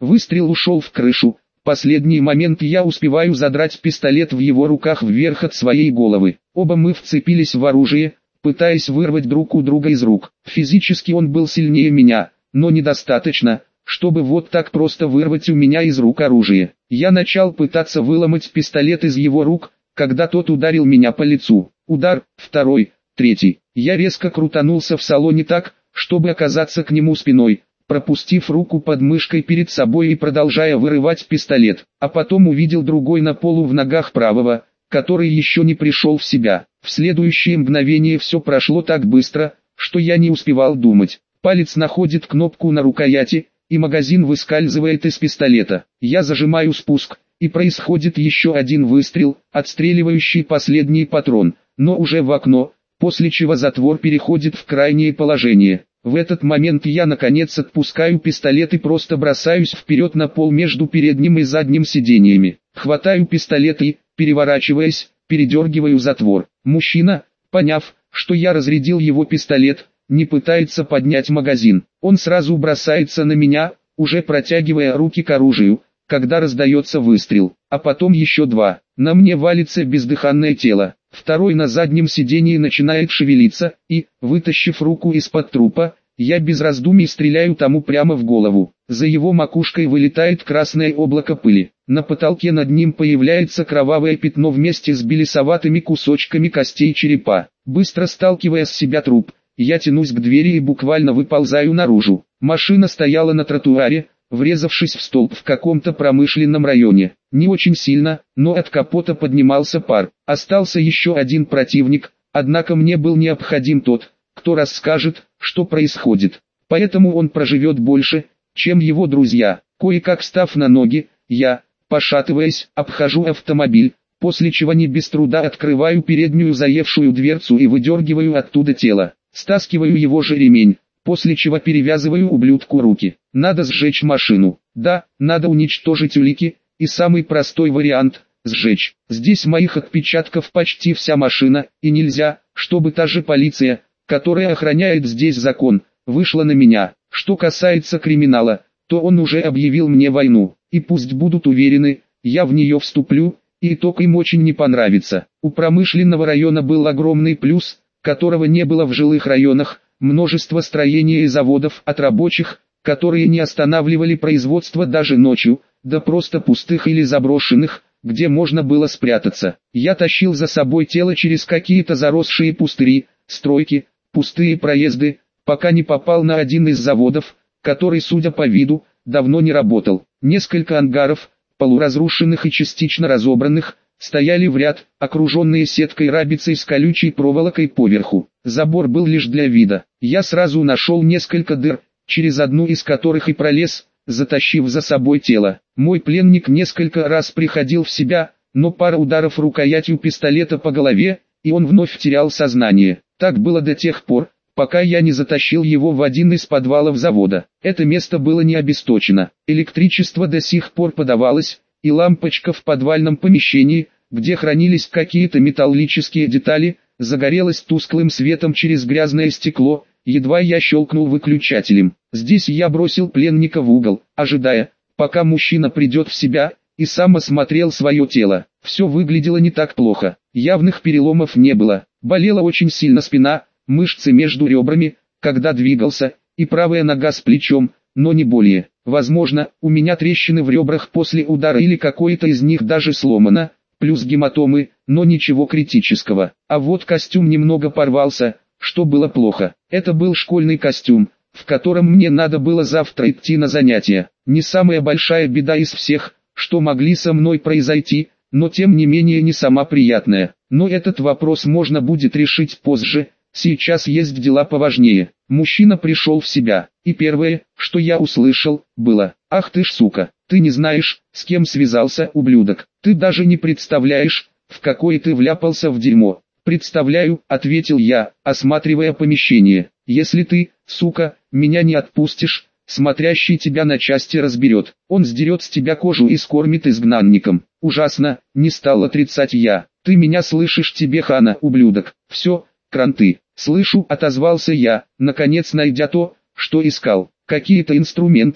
Выстрел ушел в крышу. В последний момент я успеваю задрать пистолет в его руках вверх от своей головы. Оба мы вцепились в оружие, пытаясь вырвать друг у друга из рук. Физически он был сильнее меня, но недостаточно, чтобы вот так просто вырвать у меня из рук оружие. Я начал пытаться выломать пистолет из его рук, когда тот ударил меня по лицу. Удар, второй, третий. Я резко крутанулся в салоне так, чтобы оказаться к нему спиной, пропустив руку под мышкой перед собой и продолжая вырывать пистолет, а потом увидел другой на полу в ногах правого, который еще не пришел в себя. В следующее мгновение все прошло так быстро, что я не успевал думать. Палец находит кнопку на рукояти, и магазин выскальзывает из пистолета. Я зажимаю спуск, и происходит еще один выстрел, отстреливающий последний патрон, но уже в окно, после чего затвор переходит в крайнее положение. В этот момент я наконец отпускаю пистолет и просто бросаюсь вперед на пол между передним и задним сиденьями. Хватаю пистолет и, переворачиваясь, передергиваю затвор. Мужчина, поняв, что я разрядил его пистолет, не пытается поднять магазин. Он сразу бросается на меня, уже протягивая руки к оружию, когда раздается выстрел, а потом еще два. На мне валится бездыханное тело. Второй на заднем сидении начинает шевелиться, и, вытащив руку из-под трупа, я без раздумий стреляю тому прямо в голову. За его макушкой вылетает красное облако пыли. На потолке над ним появляется кровавое пятно вместе с белесоватыми кусочками костей черепа. Быстро сталкивая с себя труп, я тянусь к двери и буквально выползаю наружу. Машина стояла на тротуаре, врезавшись в столб в каком-то промышленном районе. Не очень сильно, но от капота поднимался пар. Остался еще один противник, однако мне был необходим тот, кто расскажет, что происходит. Поэтому он проживет больше, чем его друзья. Кое-как став на ноги, я, пошатываясь, обхожу автомобиль, после чего не без труда открываю переднюю заевшую дверцу и выдергиваю оттуда тело. Стаскиваю его же ремень, после чего перевязываю ублюдку руки. Надо сжечь машину. Да, надо уничтожить улики, и самый простой вариант – сжечь. Здесь моих отпечатков почти вся машина, и нельзя, чтобы та же полиция, которая охраняет здесь закон, вышла на меня. Что касается криминала, то он уже объявил мне войну, и пусть будут уверены, я в нее вступлю, и итог им очень не понравится. У промышленного района был огромный плюс, которого не было в жилых районах, множество строений и заводов от рабочих, которые не останавливали производство даже ночью, да просто пустых или заброшенных, где можно было спрятаться. Я тащил за собой тело через какие-то заросшие пустыри, стройки, пустые проезды, пока не попал на один из заводов, который, судя по виду, давно не работал. Несколько ангаров, полуразрушенных и частично разобранных, стояли в ряд, окруженные сеткой рабицей с колючей проволокой поверху. Забор был лишь для вида. Я сразу нашел несколько дыр, через одну из которых и пролез, затащив за собой тело. Мой пленник несколько раз приходил в себя, но пара ударов рукоятью пистолета по голове, и он вновь терял сознание. Так было до тех пор, пока я не затащил его в один из подвалов завода. Это место было не обесточено. Электричество до сих пор подавалось, и лампочка в подвальном помещении, где хранились какие-то металлические детали, загорелась тусклым светом через грязное стекло, едва я щелкнул выключателем. Здесь я бросил пленника в угол, ожидая, пока мужчина придет в себя, и сам осмотрел свое тело. Все выглядело не так плохо, явных переломов не было, болела очень сильно спина, мышцы между ребрами, когда двигался, и правая нога с плечом, но не более. Возможно, у меня трещины в ребрах после удара или какое-то из них даже сломано, плюс гематомы, но ничего критического. А вот костюм немного порвался, что было плохо. Это был школьный костюм, в котором мне надо было завтра идти на занятия. Не самая большая беда из всех, что могли со мной произойти, но тем не менее не сама приятная. Но этот вопрос можно будет решить позже. Сейчас есть дела поважнее. Мужчина пришел в себя, и первое, что я услышал, было: «Ах ты ж сука, ты не знаешь, с кем связался, ублюдок, ты даже не представляешь, в какое ты вляпался в дерьмо». «Представляю», — ответил я, осматривая помещение. «Если ты, сука, меня не отпустишь, смотрящий тебя на части разберет, он сдерет с тебя кожу и скормит изгнанником». «Ужасно», — не стал отрицать я. «Ты меня слышишь, тебе хана, ублюдок». «Все, кранты». «Слышу», — отозвался я, наконец найдя то, что искал. «Какие-то инструменты», —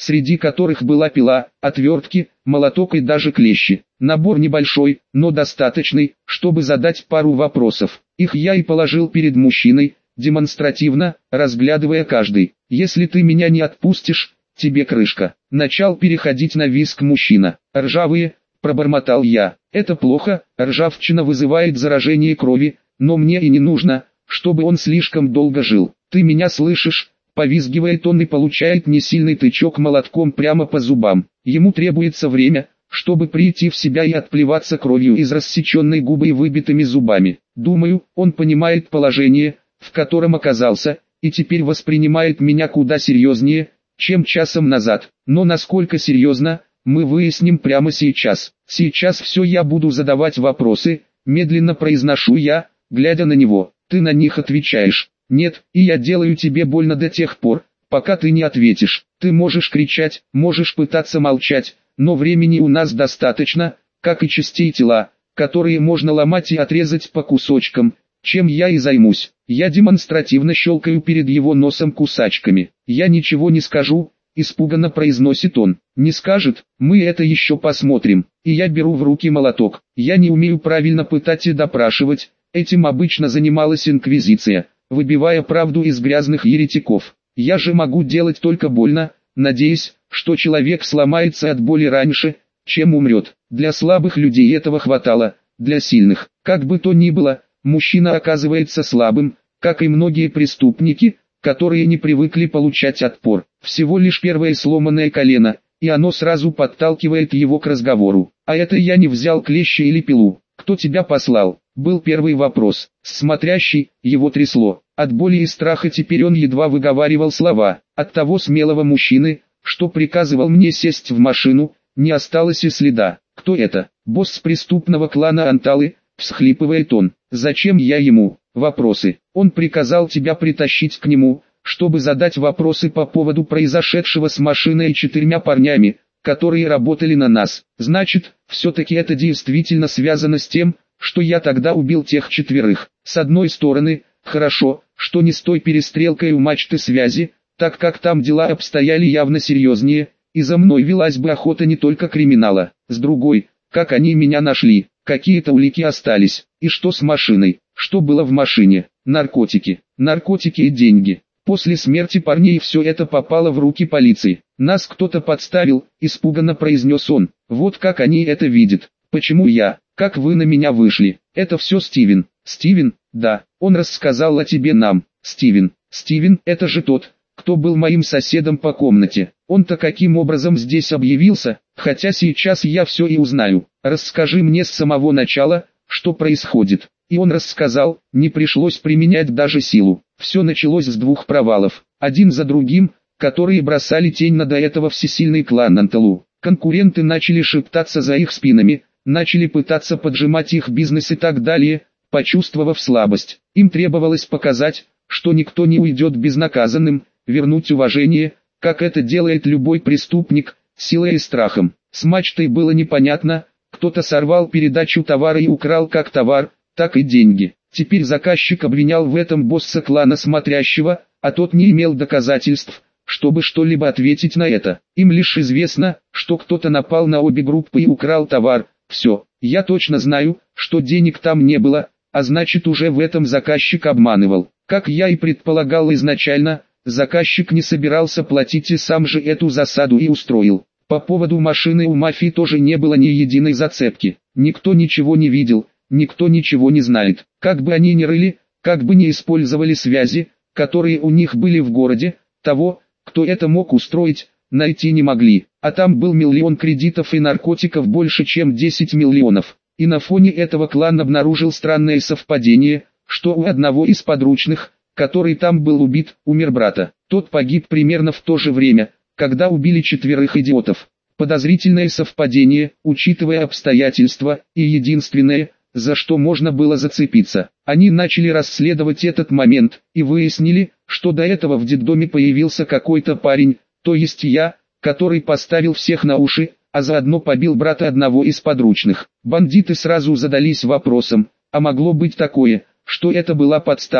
среди которых была пила, отвертки, молоток и даже клещи. Набор небольшой, но достаточный, чтобы задать пару вопросов. Их я и положил перед мужчиной, демонстративно, разглядывая каждый. «Если ты меня не отпустишь, тебе крышка». Начал переходить на визг мужчина. «Ржавые», пробормотал я. «Это плохо, ржавчина вызывает заражение крови, но мне и не нужно, чтобы он слишком долго жил. Ты меня слышишь?» Повизгивает он и получает несильный тычок молотком прямо по зубам. Ему требуется время, чтобы прийти в себя и отплеваться кровью из рассеченной губы и выбитыми зубами. Думаю, он понимает положение, в котором оказался, и теперь воспринимает меня куда серьезнее, чем часом назад. Но насколько серьезно, мы выясним прямо сейчас. Сейчас все я буду задавать вопросы, медленно произношу я, глядя на него. Ты на них отвечаешь. Нет, и я делаю тебе больно до тех пор, пока ты не ответишь. Ты можешь кричать, можешь пытаться молчать, но времени у нас достаточно, как и частей тела, которые можно ломать и отрезать по кусочкам, чем я и займусь. Я демонстративно щелкаю перед его носом кусачками. Я ничего не скажу, испуганно произносит он. Не скажет, мы это еще посмотрим. И я беру в руки молоток. Я не умею правильно пытать и допрашивать, этим обычно занималась инквизиция, выбивая правду из грязных еретиков. Я же могу делать только больно, надеясь, что человек сломается от боли раньше, чем умрет. Для слабых людей этого хватало, для сильных, как бы то ни было, мужчина оказывается слабым, как и многие преступники, которые не привыкли получать отпор. Всего лишь первое сломанное колено, и оно сразу подталкивает его к разговору. А это я не взял клещи или пилу. Кто тебя послал? Был первый вопрос. Смотрящий, его трясло. От боли и страха теперь он едва выговаривал слова. От того смелого мужчины, что приказывал мне сесть в машину, не осталось и следа. Кто это? Босс преступного клана Анталы, всхлипывает он. Зачем я ему? Вопросы. Он приказал тебя притащить к нему, чтобы задать вопросы по поводу произошедшего с машиной и 4 парнями, которые работали на нас. Значит, все-таки это действительно связано с тем, что я тогда убил тех 4. С одной стороны, хорошо, что не с той перестрелкой у мачты связи, так как там дела обстояли явно серьезнее, и за мной велась бы охота не только криминала. С другой, как они меня нашли, какие-то улики остались, и что с машиной, что было в машине, наркотики и деньги. После смерти парней все это попало в руки полиции. Нас кто-то подставил, испуганно произнес он. Вот как они это видят. Почему я? Как вы на меня вышли? Это все Стивен. Стивен? Да, он рассказал о тебе нам. Стивен, это же тот, кто был моим соседом по комнате. Он-то каким образом здесь объявился? Хотя сейчас я все и узнаю. Расскажи мне с самого начала, что происходит. И он рассказал, не пришлось применять даже силу. Все началось с 2 провалов, один за другим, которые бросали тень на до этого всесильный клан Анталу. Конкуренты начали шептаться за их спинами, начали пытаться поджимать их бизнес и так далее, почувствовав слабость. Им требовалось показать, что никто не уйдет безнаказанным, вернуть уважение, как это делает любой преступник, силой и страхом. С мачтой было непонятно, кто-то сорвал передачу товара и украл как товар, так и деньги. Теперь заказчик обвинял в этом босса клана Смотрящего, а тот не имел доказательств, чтобы что-либо ответить на это. Им лишь известно, что кто-то напал на обе группы и украл товар. Все, я точно знаю, что денег там не было, а значит уже в этом заказчик обманывал. Как я и предполагал изначально, заказчик не собирался платить и сам же эту засаду и устроил. По поводу машины у мафии тоже не было ни единой зацепки. Никто ничего не видел, никто ничего не знает. Как бы они ни рыли, как бы ни использовали связи, которые у них были в городе, того, кто это мог устроить, найти не могли. А там был 1 миллион кредитов и наркотиков больше чем 10 миллионов. И на фоне этого клан обнаружил странное совпадение, что у одного из подручных, который там был убит, умер брата. Тот погиб примерно в то же время, когда убили 4 идиотов. Подозрительное совпадение, учитывая обстоятельства, и единственное, за что можно было зацепиться. Они начали расследовать этот момент, и выяснили, что до этого в детдоме появился какой-то парень, то есть я, который поставил всех на уши, а заодно побил брата одного из подручных. Бандиты сразу задались вопросом, а могло быть такое, что это была подстава,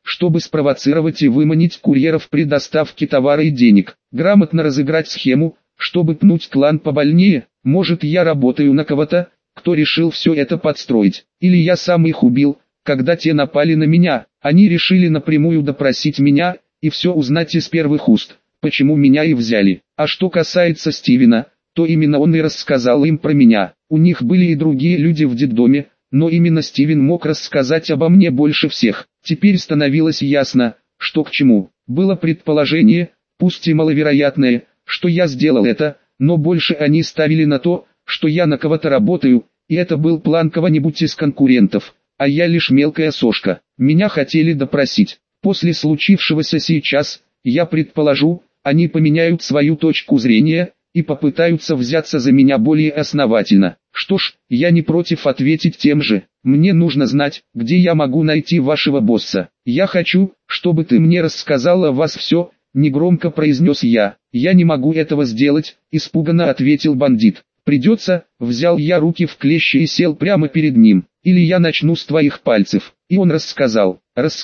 чтобы спровоцировать и выманить курьеров при доставке товара и денег. Грамотно разыграть схему, чтобы пнуть клан побольнее. Может, я работаю на кого-то, кто решил все это подстроить. Или я сам их убил, когда те напали на меня. Они решили напрямую допросить меня и все узнать из первых уст, почему меня и взяли. А что касается Стивена, то именно он и рассказал им про меня. У них были и другие люди в детдоме, но именно Стивен мог рассказать обо мне больше всех. Теперь становилось ясно, что к чему. Было предположение, пусть и маловероятное, что я сделал это, но больше они ставили на то, что я на кого-то работаю, и это был план кого-нибудь из конкурентов, а я лишь мелкая сошка. Меня хотели допросить. После случившегося сейчас, я предположу, они поменяют свою точку зрения и попытаются взяться за меня более основательно. Что ж, я не против ответить тем же. Мне нужно знать, где я могу найти вашего босса. Я хочу, чтобы ты мне рассказал о вас все, негромко произнес я. Я не могу этого сделать, испуганно ответил бандит. Придется, взял я руки в клещи и сел прямо перед ним. Или я начну с твоих пальцев. И он рассказал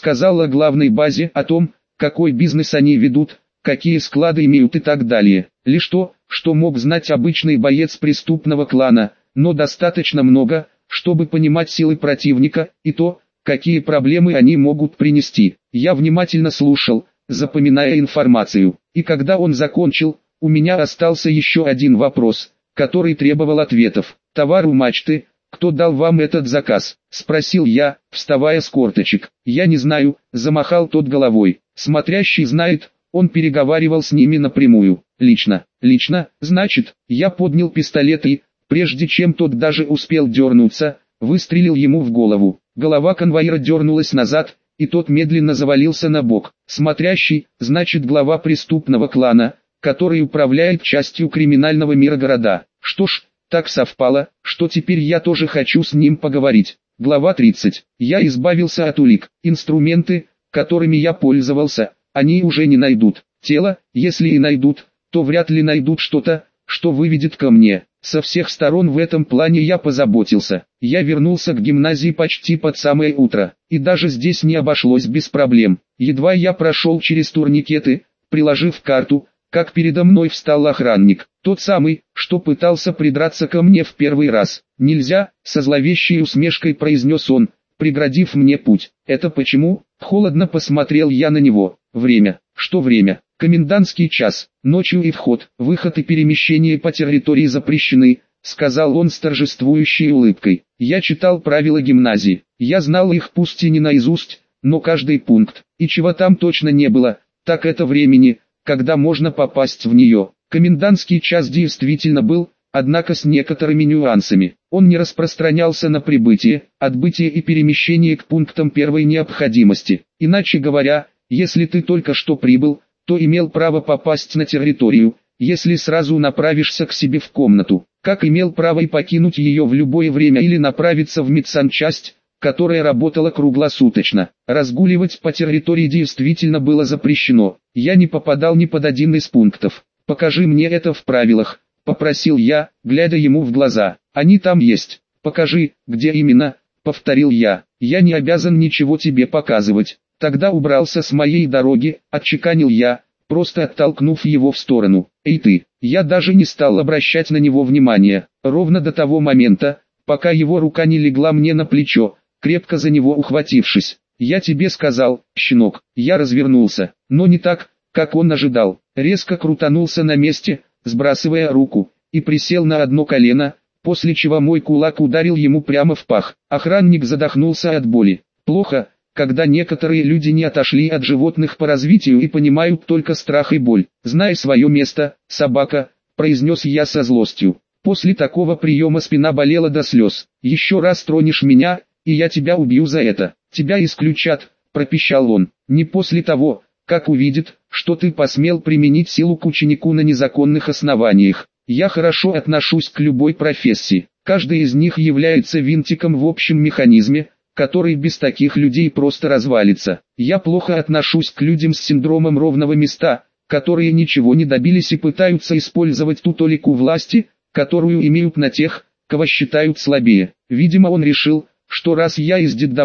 о главной базе, о том, какой бизнес они ведут, какие склады имеют и так далее. Лишь то, что мог знать обычный боец преступного клана, но достаточно много, чтобы понимать силы противника и то, какие проблемы они могут принести. Я внимательно слушал, запоминая информацию, и когда он закончил, у меня остался еще один вопрос, который требовал ответов. Товар у мачты, кто дал вам этот заказ? Спросил я, вставая с корточек. Я не знаю, замахал тот головой. Смотрящий знает, он переговаривал с ними напрямую. Лично, значит, я поднял пистолет и, прежде чем тот даже успел дернуться, выстрелил ему в голову. Голова конвоира дернулась назад, и тот медленно завалился на бок. Смотрящий, значит, глава преступного клана, который управляет частью криминального мира города. Что ж, так совпало, что теперь я тоже хочу с ним поговорить. Глава 30. Я избавился от улик. Инструменты, которыми я пользовался, они уже не найдут. Тело, если и найдут, то вряд ли найдут что-то, что выведет ко мне. Со всех сторон в этом плане я позаботился. Я вернулся к гимназии почти под самое утро, и даже здесь не обошлось без проблем. Едва я прошел через турникеты, приложив карту, как передо мной встал охранник, тот самый, что пытался придраться ко мне в первый раз. «Нельзя», — со зловещей усмешкой произнес он, преградив мне путь. «Это почему?» Холодно посмотрел я на него. «Время». «Что время?» «Комендантский час. Ночью и вход, выход и перемещение по территории запрещены», — сказал он с торжествующей улыбкой. Я читал правила гимназии. Я знал их пусть и не наизусть, но каждый пункт. И чего там точно не было, так это времени, когда можно попасть в нее. Комендантский час действительно был, однако с некоторыми нюансами. Он не распространялся на прибытие, отбытие и перемещение к пунктам первой необходимости. Иначе говоря, если ты только что прибыл, то имел право попасть на территорию, если сразу направишься к себе в комнату, как имел право и покинуть ее в любое время или направиться в медсанчасть, которая работала круглосуточно. Разгуливать по территории действительно было запрещено. Я не попадал ни под один из пунктов. «Покажи мне это в правилах», — попросил я, глядя ему в глаза. «Они там есть». «Покажи, где именно», — повторил я. «Я не обязан ничего тебе показывать». «Тогда убрался с моей дороги», — отчеканил я, просто оттолкнув его в сторону. «Эй ты!» Я даже не стал обращать на него внимания, ровно до того момента, пока его рука не легла мне на плечо, крепко за него ухватившись. «Я тебе сказал, щенок». Я развернулся, но не так, как он ожидал. Резко крутанулся на месте, сбрасывая руку, и присел на одно колено, после чего мой кулак ударил ему прямо в пах. Охранник задохнулся от боли. Плохо, когда некоторые люди не отошли от животных по развитию и понимают только страх и боль. «Знай свое место, собака», — произнес я со злостью. После такого приема спина болела до слез. «Еще раз тронешь меня, и я тебя убью за это. Тебя исключат», — пропищал он. «Не после того, как увидит, что ты посмел применить силу к ученику на незаконных основаниях. Я хорошо отношусь к любой профессии. Каждый из них является винтиком в общем механизме, который без таких людей просто развалится. Я плохо отношусь к людям с синдромом ровного места, которые ничего не добились и пытаются использовать ту толику власти, которую имеют на тех, кого считают слабее. Видимо, он решил, что раз я из детдома,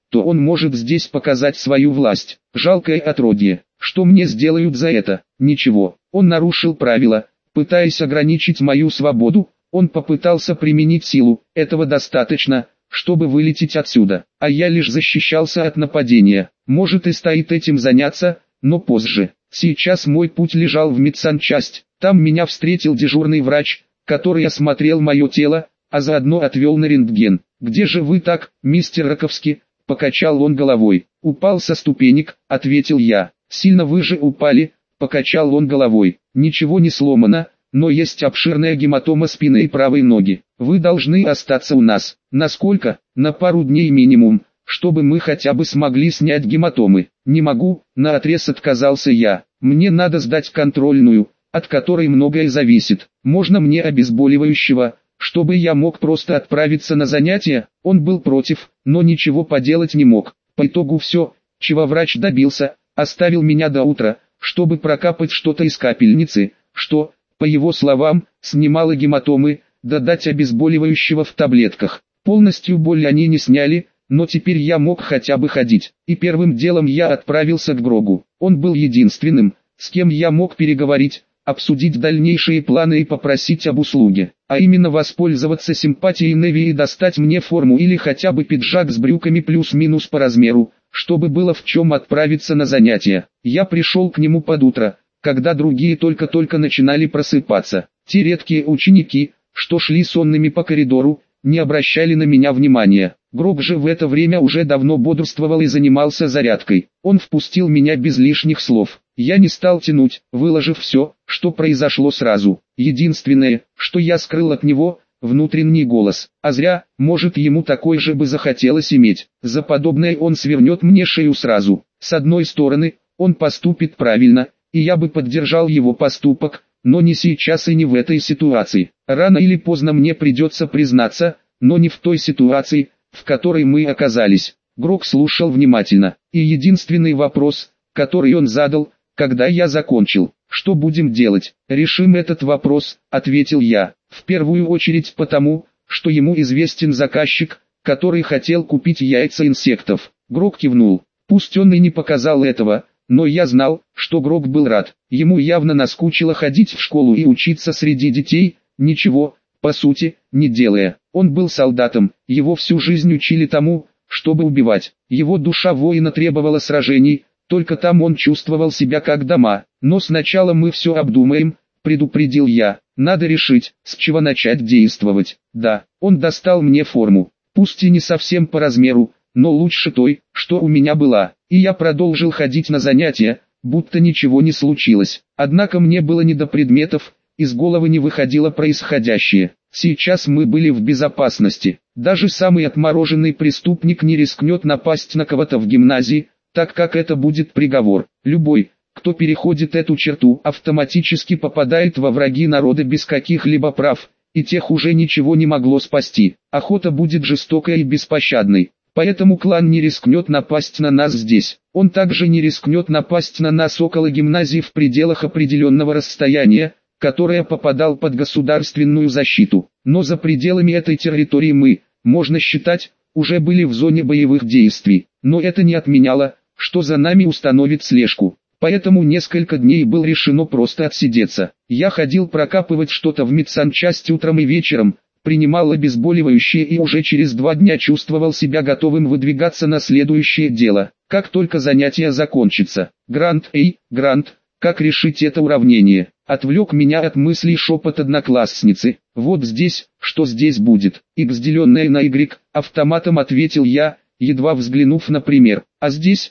то он может здесь показать свою власть. Жалкое отродье. Что мне сделают за это? Ничего. Он нарушил правила, пытаясь ограничить мою свободу. Он попытался применить силу. Этого достаточно, чтобы вылететь отсюда. А я лишь защищался от нападения. Может и стоит этим заняться, но позже. Сейчас мой путь лежал в медсанчасть. Там меня встретил дежурный врач, который осмотрел мое тело, а заодно отвел на рентген. «Где же вы так, мистер Раковский?» – покачал он головой. «Упал со ступенек», – ответил я. «Сильно вы же упали», – покачал он головой. «Ничего не сломано, но есть обширная гематома спины и правой ноги. Вы должны остаться у нас. Насколько? На пару дней минимум, чтобы мы хотя бы смогли снять гематомы». «Не могу», – наотрез отказался я. «Мне надо сдать контрольную, от которой многое зависит. Можно мне обезболивающего, чтобы я мог просто отправиться на занятия?» Он был против, но ничего поделать не мог. По итогу все, чего врач добился, оставил меня до утра, чтобы прокапать что-то из капельницы, что, по его словам, снимало гематомы, дать обезболивающего в таблетках. Полностью боль они не сняли, но теперь я мог хотя бы ходить. И первым делом я отправился к Грогу. Он был единственным, с кем я мог переговорить, обсудить дальнейшие планы и попросить об услуге, а именно воспользоваться симпатией Неви и достать мне форму или хотя бы пиджак с брюками плюс-минус по размеру, чтобы было в чем отправиться на занятия. Я пришел к нему под утро, когда другие только-только начинали просыпаться. Те редкие ученики, что шли сонными по коридору, не обращали на меня внимания. Грог же в это время уже давно бодрствовал и занимался зарядкой. Он впустил меня без лишних слов. Я не стал тянуть, выложив все, что произошло сразу. Единственное, что я скрыл от него, внутренний голос. А зря, может ему такой же бы захотелось иметь. За подобное он свернет мне шею сразу. С одной стороны, он поступит правильно, и я бы поддержал его поступок, но не сейчас и не в этой ситуации. Рано или поздно мне придется признаться, но не в той ситуации, в которой мы оказались. Грог слушал внимательно, и единственный вопрос, который он задал, когда я закончил: «Что будем делать?» «Решим этот вопрос», — ответил я. «В первую очередь потому, что ему известен заказчик, который хотел купить яйца инсектов». Грог кивнул. Пусть он и не показал этого, но я знал, что Грог был рад. Ему явно наскучило ходить в школу и учиться среди детей, ничего, по сути, не делая. Он был солдатом, его всю жизнь учили тому, чтобы убивать. Его душа воина требовала сражений, только там он чувствовал себя как дома. «Но сначала мы все обдумаем», — предупредил я. «Надо решить, с чего начать действовать». Да, он достал мне форму, пусть и не совсем по размеру, но лучше той, что у меня была. И я продолжил ходить на занятия, будто ничего не случилось. Однако мне было не до предметов, из головы не выходило происходящее. Сейчас мы были в безопасности. Даже самый отмороженный преступник не рискнет напасть на кого-то в гимназии, так как это будет приговор. Любой, кто переходит эту черту, автоматически попадает во враги народа без каких-либо прав, и тех уже ничего не могло спасти. Охота будет жестокой и беспощадной. Поэтому клан не рискнет напасть на нас здесь. Он также не рискнет напасть на нас около гимназии в пределах определенного расстояния, которое попадал под государственную защиту. Но за пределами этой территории мы, можно считать, уже были в зоне боевых действий. Но это не отменяло, что за нами установит слежку. Поэтому несколько дней было решено просто отсидеться. Я ходил прокапывать что-то в медсанчасть утром и вечером, принимал обезболивающее и уже через 2 дня чувствовал себя готовым выдвигаться на следующее дело. Как только занятие закончится. Грант, Грант, как решить это уравнение? Отвлек меня от мыслей шепот одноклассницы. Вот здесь, что здесь будет? X деленное на Y, автоматом ответил я, едва взглянув на пример. А здесь,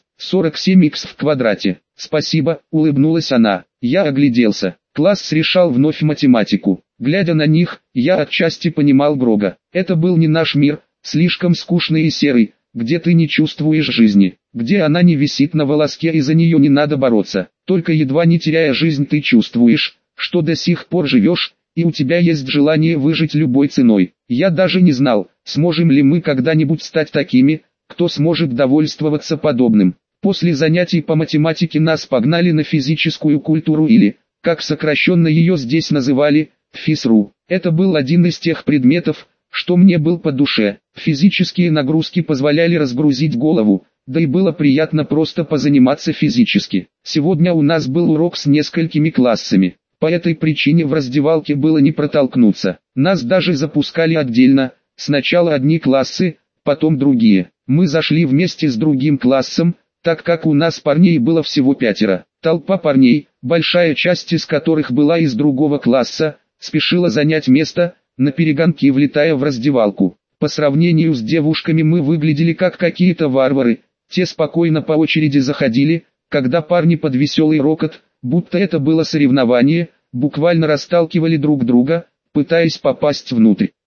47x в квадрате. Спасибо, улыбнулась она. Я огляделся. Класс решал вновь математику. Глядя на них, я отчасти понимал Грога. Это был не наш мир, слишком скучный и серый, где ты не чувствуешь жизни, где она не висит на волоске и за нее не надо бороться. Только едва не теряя жизнь ты чувствуешь, что до сих пор живешь, и у тебя есть желание выжить любой ценой. Я даже не знал, сможем ли мы когда-нибудь стать такими, кто сможет довольствоваться подобным. После занятий по математике нас погнали на физическую культуру или, как сокращенно ее здесь называли, физру. Это был один из тех предметов, что мне был по душе. Физические нагрузки позволяли разгрузить голову, да и было приятно просто позаниматься физически. Сегодня у нас был урок с несколькими классами. По этой причине в раздевалке было не протолкнуться. Нас даже запускали отдельно, сначала одни классы, потом другие. Мы зашли вместе с другим классом, так как у нас парней было всего 5. Толпа парней, большая часть из которых была из другого класса, спешила занять место, наперегонки влетая в раздевалку. По сравнению с девушками мы выглядели как какие-то варвары, те спокойно по очереди заходили, когда парни под веселый рокот, будто это было соревнование, буквально расталкивали друг друга, пытаясь попасть внутрь.